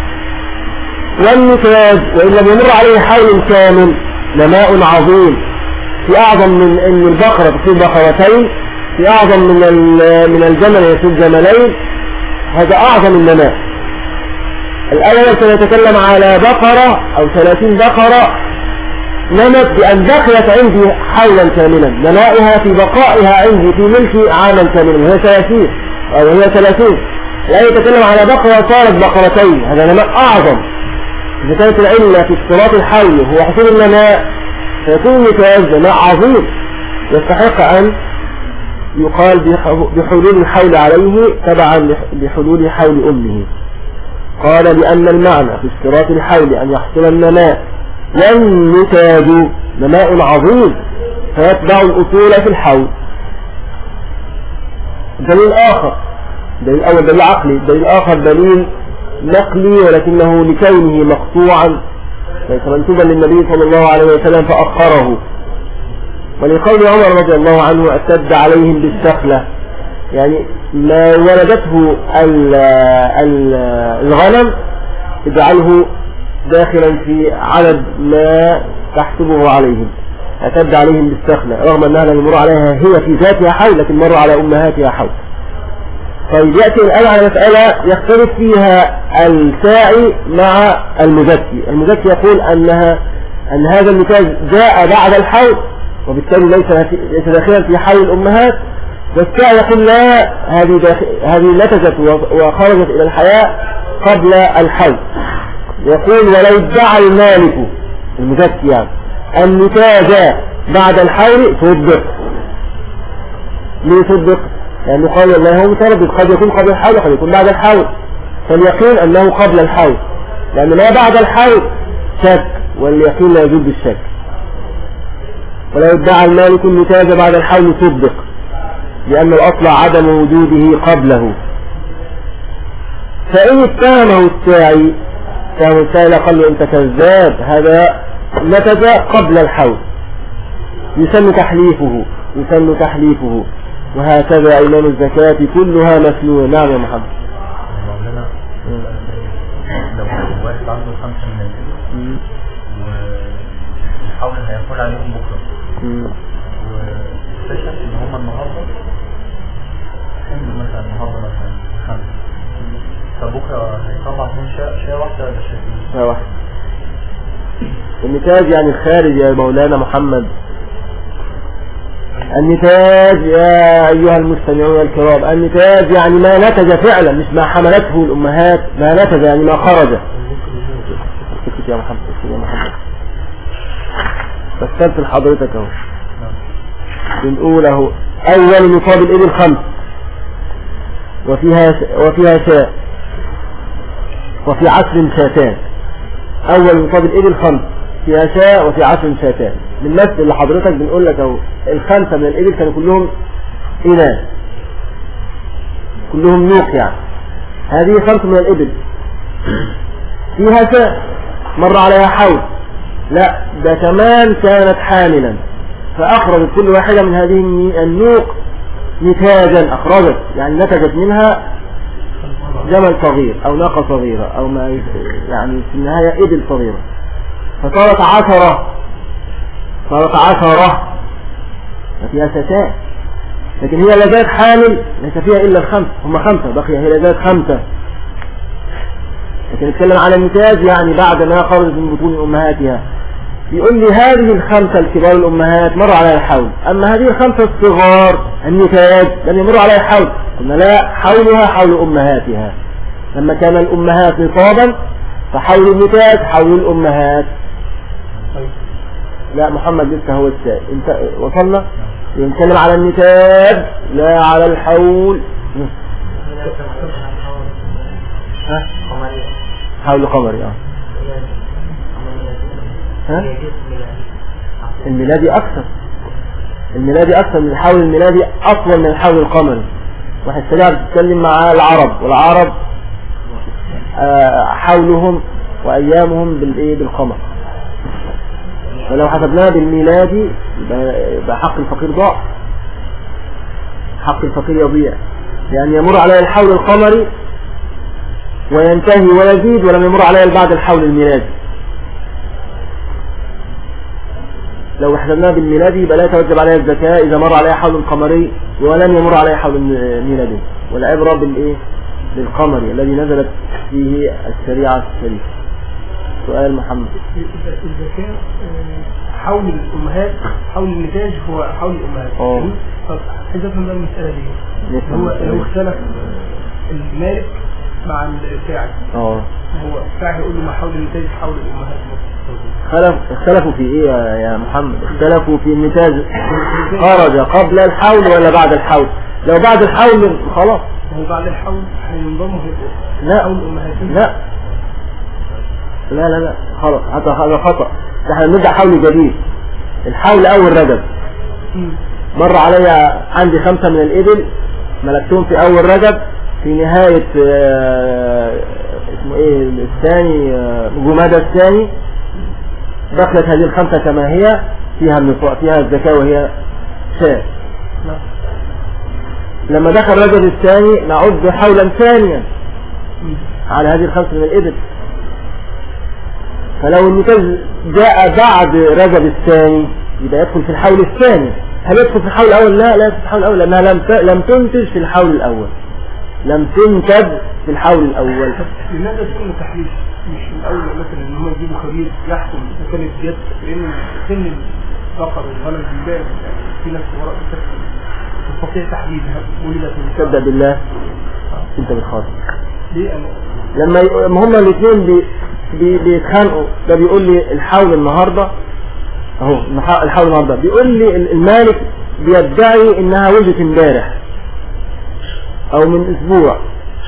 والنتاج وإن لم يمر عليه حول كامل نماء عظيم، في أعظم من أن البقرة تصير بقرتين، في أعظم من من الجمل يصير جملين، هذا أعظم النماء. الأول سنتكلم على بقرة أو ثلاثين بقرة نمت بأن بقيت عندي حولا كاملا، نماؤها في بقائها عندي في ملكي عاما كاملا، وهي ثلاثين أو هي ثلاثين. يعني يتكلم على بقرة صارت بقرتين، هذا نماء أعظم. إذا كانت العلة في اشتراط الحول هو حصول النماء فيكون النتاج نماء عظيم يستحق أن يقال بحلول الحول عليه تبعا لحلول حول أمه. قال لأن المعنى في اشتراط الحول أن يحصل النماء، والنتاج نماء عظيم فيتبع الأصول في الحول. دليل آخر، دليل أول دليل عقلي، دليل آخر دليل نقلي ولكنه لكونه مقطوعا ليس منسوبا للنبي صلى الله عليه وسلم فأخره، ولقول عمر رضي الله عنه أشتد عليهم بالسخلة، يعني ما ولدته الغنم اجعله داخلا في عدد ما تحسبه عليهم، أشتد عليهم بالسخلة، رغم أنها لم يمر عليها هي في ذاتها حول لكن مر على أمهاتها حول. طيب يأتي الآن على مسألة يختلف فيها الساعي مع المزكي. المزكي يقول أنها أن هذا النتاج جاء بعد الحول وبالتالي ليس ليس داخلا في حول الأمهات، والساعي يقول لا، هذه هذه نتجت وخرجت إلى الحياة قبل الحول. يقول ولو ادعى المالك المزكي يعني النتاج بعد الحول صدق. ليه صدق؟ يعني قال الله هو متردد، قد يكون قبل الحول قد يكون بعد الحول، فاليقين أنه قبل الحول، لأن ما بعد الحول شك، واليقين لا يجوز بالشك. ولو ادعى المالك النتاج بعد الحول صدق، لأن الأصل عدم وجوده قبله. فإن اتهمه الساعي اتهمه الساعي قال له أنت كذاب، هذا نتج قبل الحول، يسمى تحليفه يسمى تحليفه وهكذا أيمان الزكاة كلها مسنونة. نعم يا محمد. مولانا لو واحد عنده خمسة من الإبل ويحاول هيقول عليهم بكرة واكتشف إن هما النهاردة حمل مثلا النهاردة مثلا خمسة، فبكرة هيطلع من شاء شاء واحدة ولا شاء شاء واحدة. النتاج يعني الخارج يا مولانا محمد. النتاج يا أيها المستمعون الكرام، النتاج يعني ما نتج فعلا، مش ما حملته الأمهات، ما نتج يعني ما خرج. اسكت يا محمد، اسكت يا محمد، بسلت لحضرتك اهو. بنقول اهو أول نصاب الإبل خمس وفيها وفيها شاء وفي عشر شاتان. أول نصاب الإبل خمس فيها شاء وفي عشر شاتان. بالمثل لحضرتك بنقول لك اهو الخمسة من الإبل كانوا كلهم إناث، كلهم نوق، يعني هذه خمسة من الإبل فيها شاء مر عليها حول، لا ده كمان كانت حاملا، فأخرجت كل واحدة من هذه النوق نتاجا، أخرجت يعني نتجت منها جمل صغير أو ناقة صغيرة أو ما يعني في النهاية إبل صغيرة، فصارت عشرة صارت عشرة ففيها شتاء. لكن هي لذات حامل ليس فيها إلا الخمس، هم خمسة بقي هي لذات خمسة. لكن نتكلم على النتاج يعني بعد ما خرجت من بطون أمهاتها. يقول لي هذه الخمسة الكبار الأمهات مر عليها الحول، أما هذه الخمسة الصغار النتاج لم يمر عليها الحول. قلنا لا، حولها حول أمهاتها، لما كان الأمهات نصابا فحول النتاج حول الأمهات. لا محمد لسه هو السائل، انت وصلنا نتكلم على النتاج لا على الحول. ها حول قمري اه ها الميلادي اكثر، الميلادي اكثر من الحول الميلادي، اطول من الحول القمري. واحد سريع بتتكلم مع العرب، والعرب آه حولهم وايامهم بالايه بالقمر، فلو حسبناها بالميلادي يبقى حق الفقير ضاع، حق الفقير يضيع، لأن يمر عليه الحول القمري وينتهي ويزيد ولم يمر عليه بعد الحول الميلادي. لو حسبناها بالميلادي يبقى لا يتوجب عليها الزكاة إذا مر عليها حول قمري ولم يمر عليها حول ميلادي، والعبرة بالإيه بالقمري الذي نزلت فيه الشريعة الشريفة. سؤال محمد. الزكاة حول الأمهات، حول النتاج هو حول الأمهات. اه طب عايز افهم بقى المسألة دي. هو لو اختلف المالك مع الساعي، اه هو الساعي يقول له ما حول النتاج حول الأمهات. خلف اختلفوا في ايه يا محمد؟ اختلفوا في النتاج خرج قبل الحول ولا بعد الحول. لو بعد الحول خلاص، هو بعد الحول هينضموا لا حول الأمهات. لا لا لا لا خلاص، هذا هذا خطأ. احنا نبدأ حول جديد. الحول اول رجب مر علي عندي خمسة من الإبل ملكتهم في اول رجب، في نهاية اه اسمه ايه الثاني اه جمادى الثاني بقيت هذه الخمسة كما هي، فيها النصاء فيها الزكاة وهي شاة. لما دخل رجب الثاني نعد حولا ثانيا على هذه الخمسة من الإبل. فلو النتاج جاء بعد رجب الثاني يبقى يدخل في الحول الثاني. هل يدخل في الحول الأول؟ لا لا يدخل في الحول الأول، لأنها لم لم تنتج في الحول الأول، لم تنتج في الحول الأول. لماذا تكون تحليل مش من الأول مثلا إن هم يجيبوا خبير يحكم إذا كانت جد، لأن سن الذكر والولد بالباب يعني في ناس وراء تستطيع تحديدها ولدت من تبدأ بالله أنت بالخاطر. ليه أنا لما هم الاثنين بي بي بيتخانقوا، ده بيقول لي الحول النهاردة اهو الحول النهاردة، بيقول لي المالك بيدعي انها ولدت امبارح، او من اسبوع،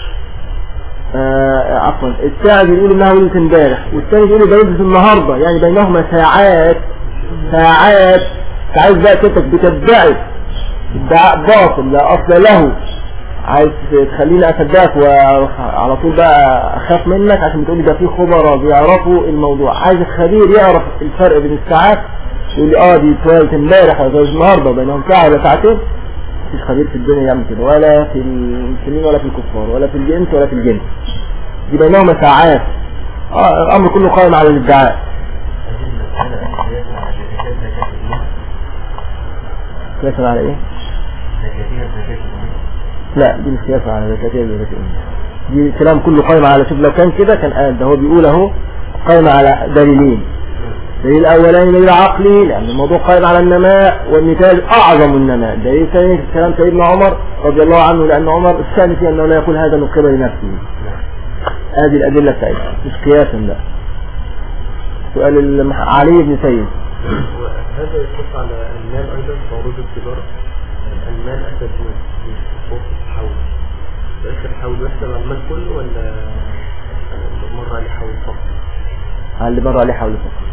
آه عفوا الساعة بيقول انها ولدت امبارح والثاني بيقول ده ولدت النهاردة، يعني بينهما ساعات ساعات. عايز بقى كتك بتدعي ادعاء باطل لا اصل له، عايز تخليني اصدقك وعلى طول بقى اخاف منك عشان بتقولي ده في خبراء بيعرفوا الموضوع. عايز الخبير يعرف الفرق بين الساعات يقول لي اه دي اتولدت امبارح ولا النهارده بينهم ساعة ولا ساعتين. مفيش خبير في الدنيا يعمل كده، ولا في المسلمين ولا في الكفار ولا في الجنس ولا في الجن، دي بينهما ساعات. اه الامر كله قائم على الادعاء. قياسا على ايه؟ لا دي مش قياسا على ذكاتية الذكاتية، دي الكلام كله قائم على، شوف لو كان كده كان قال ده هو بيقول اهو قائم على دليلين. دليل الاولاني دليل عقلي لان الموضوع قائم على النماء والنتاج اعظم النماء. دليل ثاني كلام سيدنا عمر رضي الله عنه لان عمر استأنس في انه لا يقول هذا من قبل نفسه. هذه الادله بتاعتها مش قياسا. لا سؤال علي بن سيد. هذا يخص على المال ايضا في عروض التجاره. المال اسد من صوت الحول، في اخر حول يحسب على المال كله ولا مر عليه حول فقط؟ على اللي مر عليه حول فقط.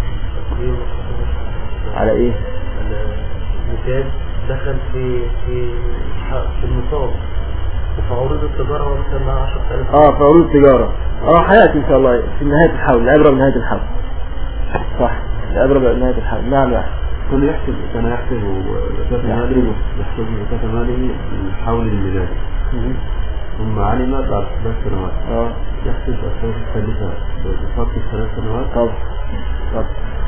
على ايه؟ النتاج دخل في في في النصاب وفي عروض التجاره وصل مع عشرة آلاف. اه في عروض التجاره اه حياتي ان شاء الله في نهايه الحول، العبره بنهايه الحول. صح العبره بنهايه الحول. نعم يا اخي. كان يحسب كان يحسب زكاة ماله يحسب زكاة ماله الحول الميلادي ثم علم بعد ثلاث سنوات اه يحسب السنة الثالثة بفرق الثلاث سنوات. طب طب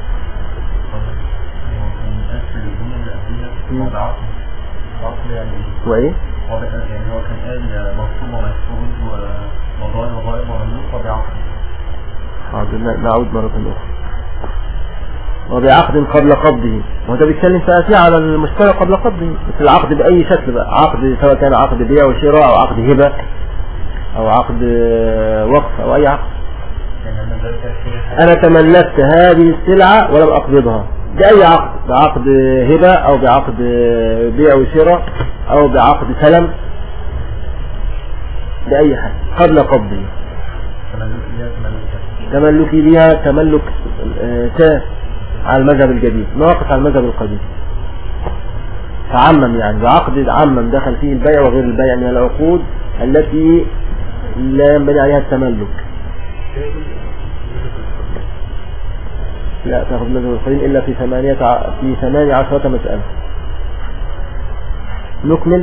وايه؟ يعني هو كان قال مطلوب ومسؤول ومضايا وضائم ومملوك وبعقد. حاضر نعود مرة أخرى. وبعقد قبل قبضه، وهذا بيتكلم في أشياء على المشترى قبل قبضه، بس العقد بأي شكل بقى، عقد سواء كان عقد بيع وشراء أو عقد هبة أو عقد وقف أو أي عقد. أنا تملكت هذه السلعة ولم أقبضها بأي عقد، بعقد هبة أو بعقد بيع وشراء أو بعقد سلم، بأي حاجة قبل قبضه. تملكي بها تملك ساس على المذهب الجديد، ناقص على المذهب القديم. فعمم يعني بعقد عمم دخل فيه البيع وغير البيع من العقود التي لا ينبني عليها التملك. لا تأخذ مذهب القديم إلا في ثمانية في ثمانية عشرة مسألة. نكمل.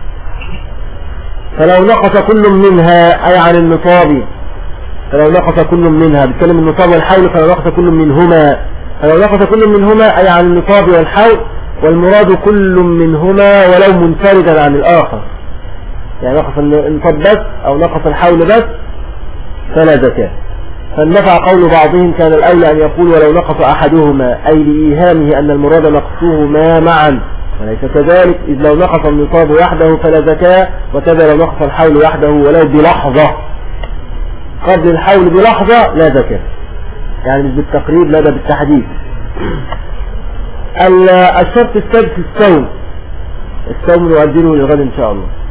فلو نقص كل منها أي عن النصاب، فلو نقص كل منها بتكلم النصاب والحول، فلو نقص كل منهما فلو نقص كل منهما أي عن النصاب والحول، والمراد كل منهما ولو منفردا عن الآخر، يعني نقص النصاب بس أو نقص الحول بس فلا زكاة. فالنفع قول بعضهم كان الأولى أن يقول ولو نقص أحدهما، أي لإيهامه أن المراد نقصهما معا، وليس كذلك، إذ لو نقص النصاب وحده فلا زكاة، وكذا لو نقص الحول وحده ولو بلحظة، قبل الحول بلحظة لا زكاة، يعني مش بالتقريب لا ده بالتحديد. الشرط السادس الصوم، الصوم نؤجله للغد إن شاء الله.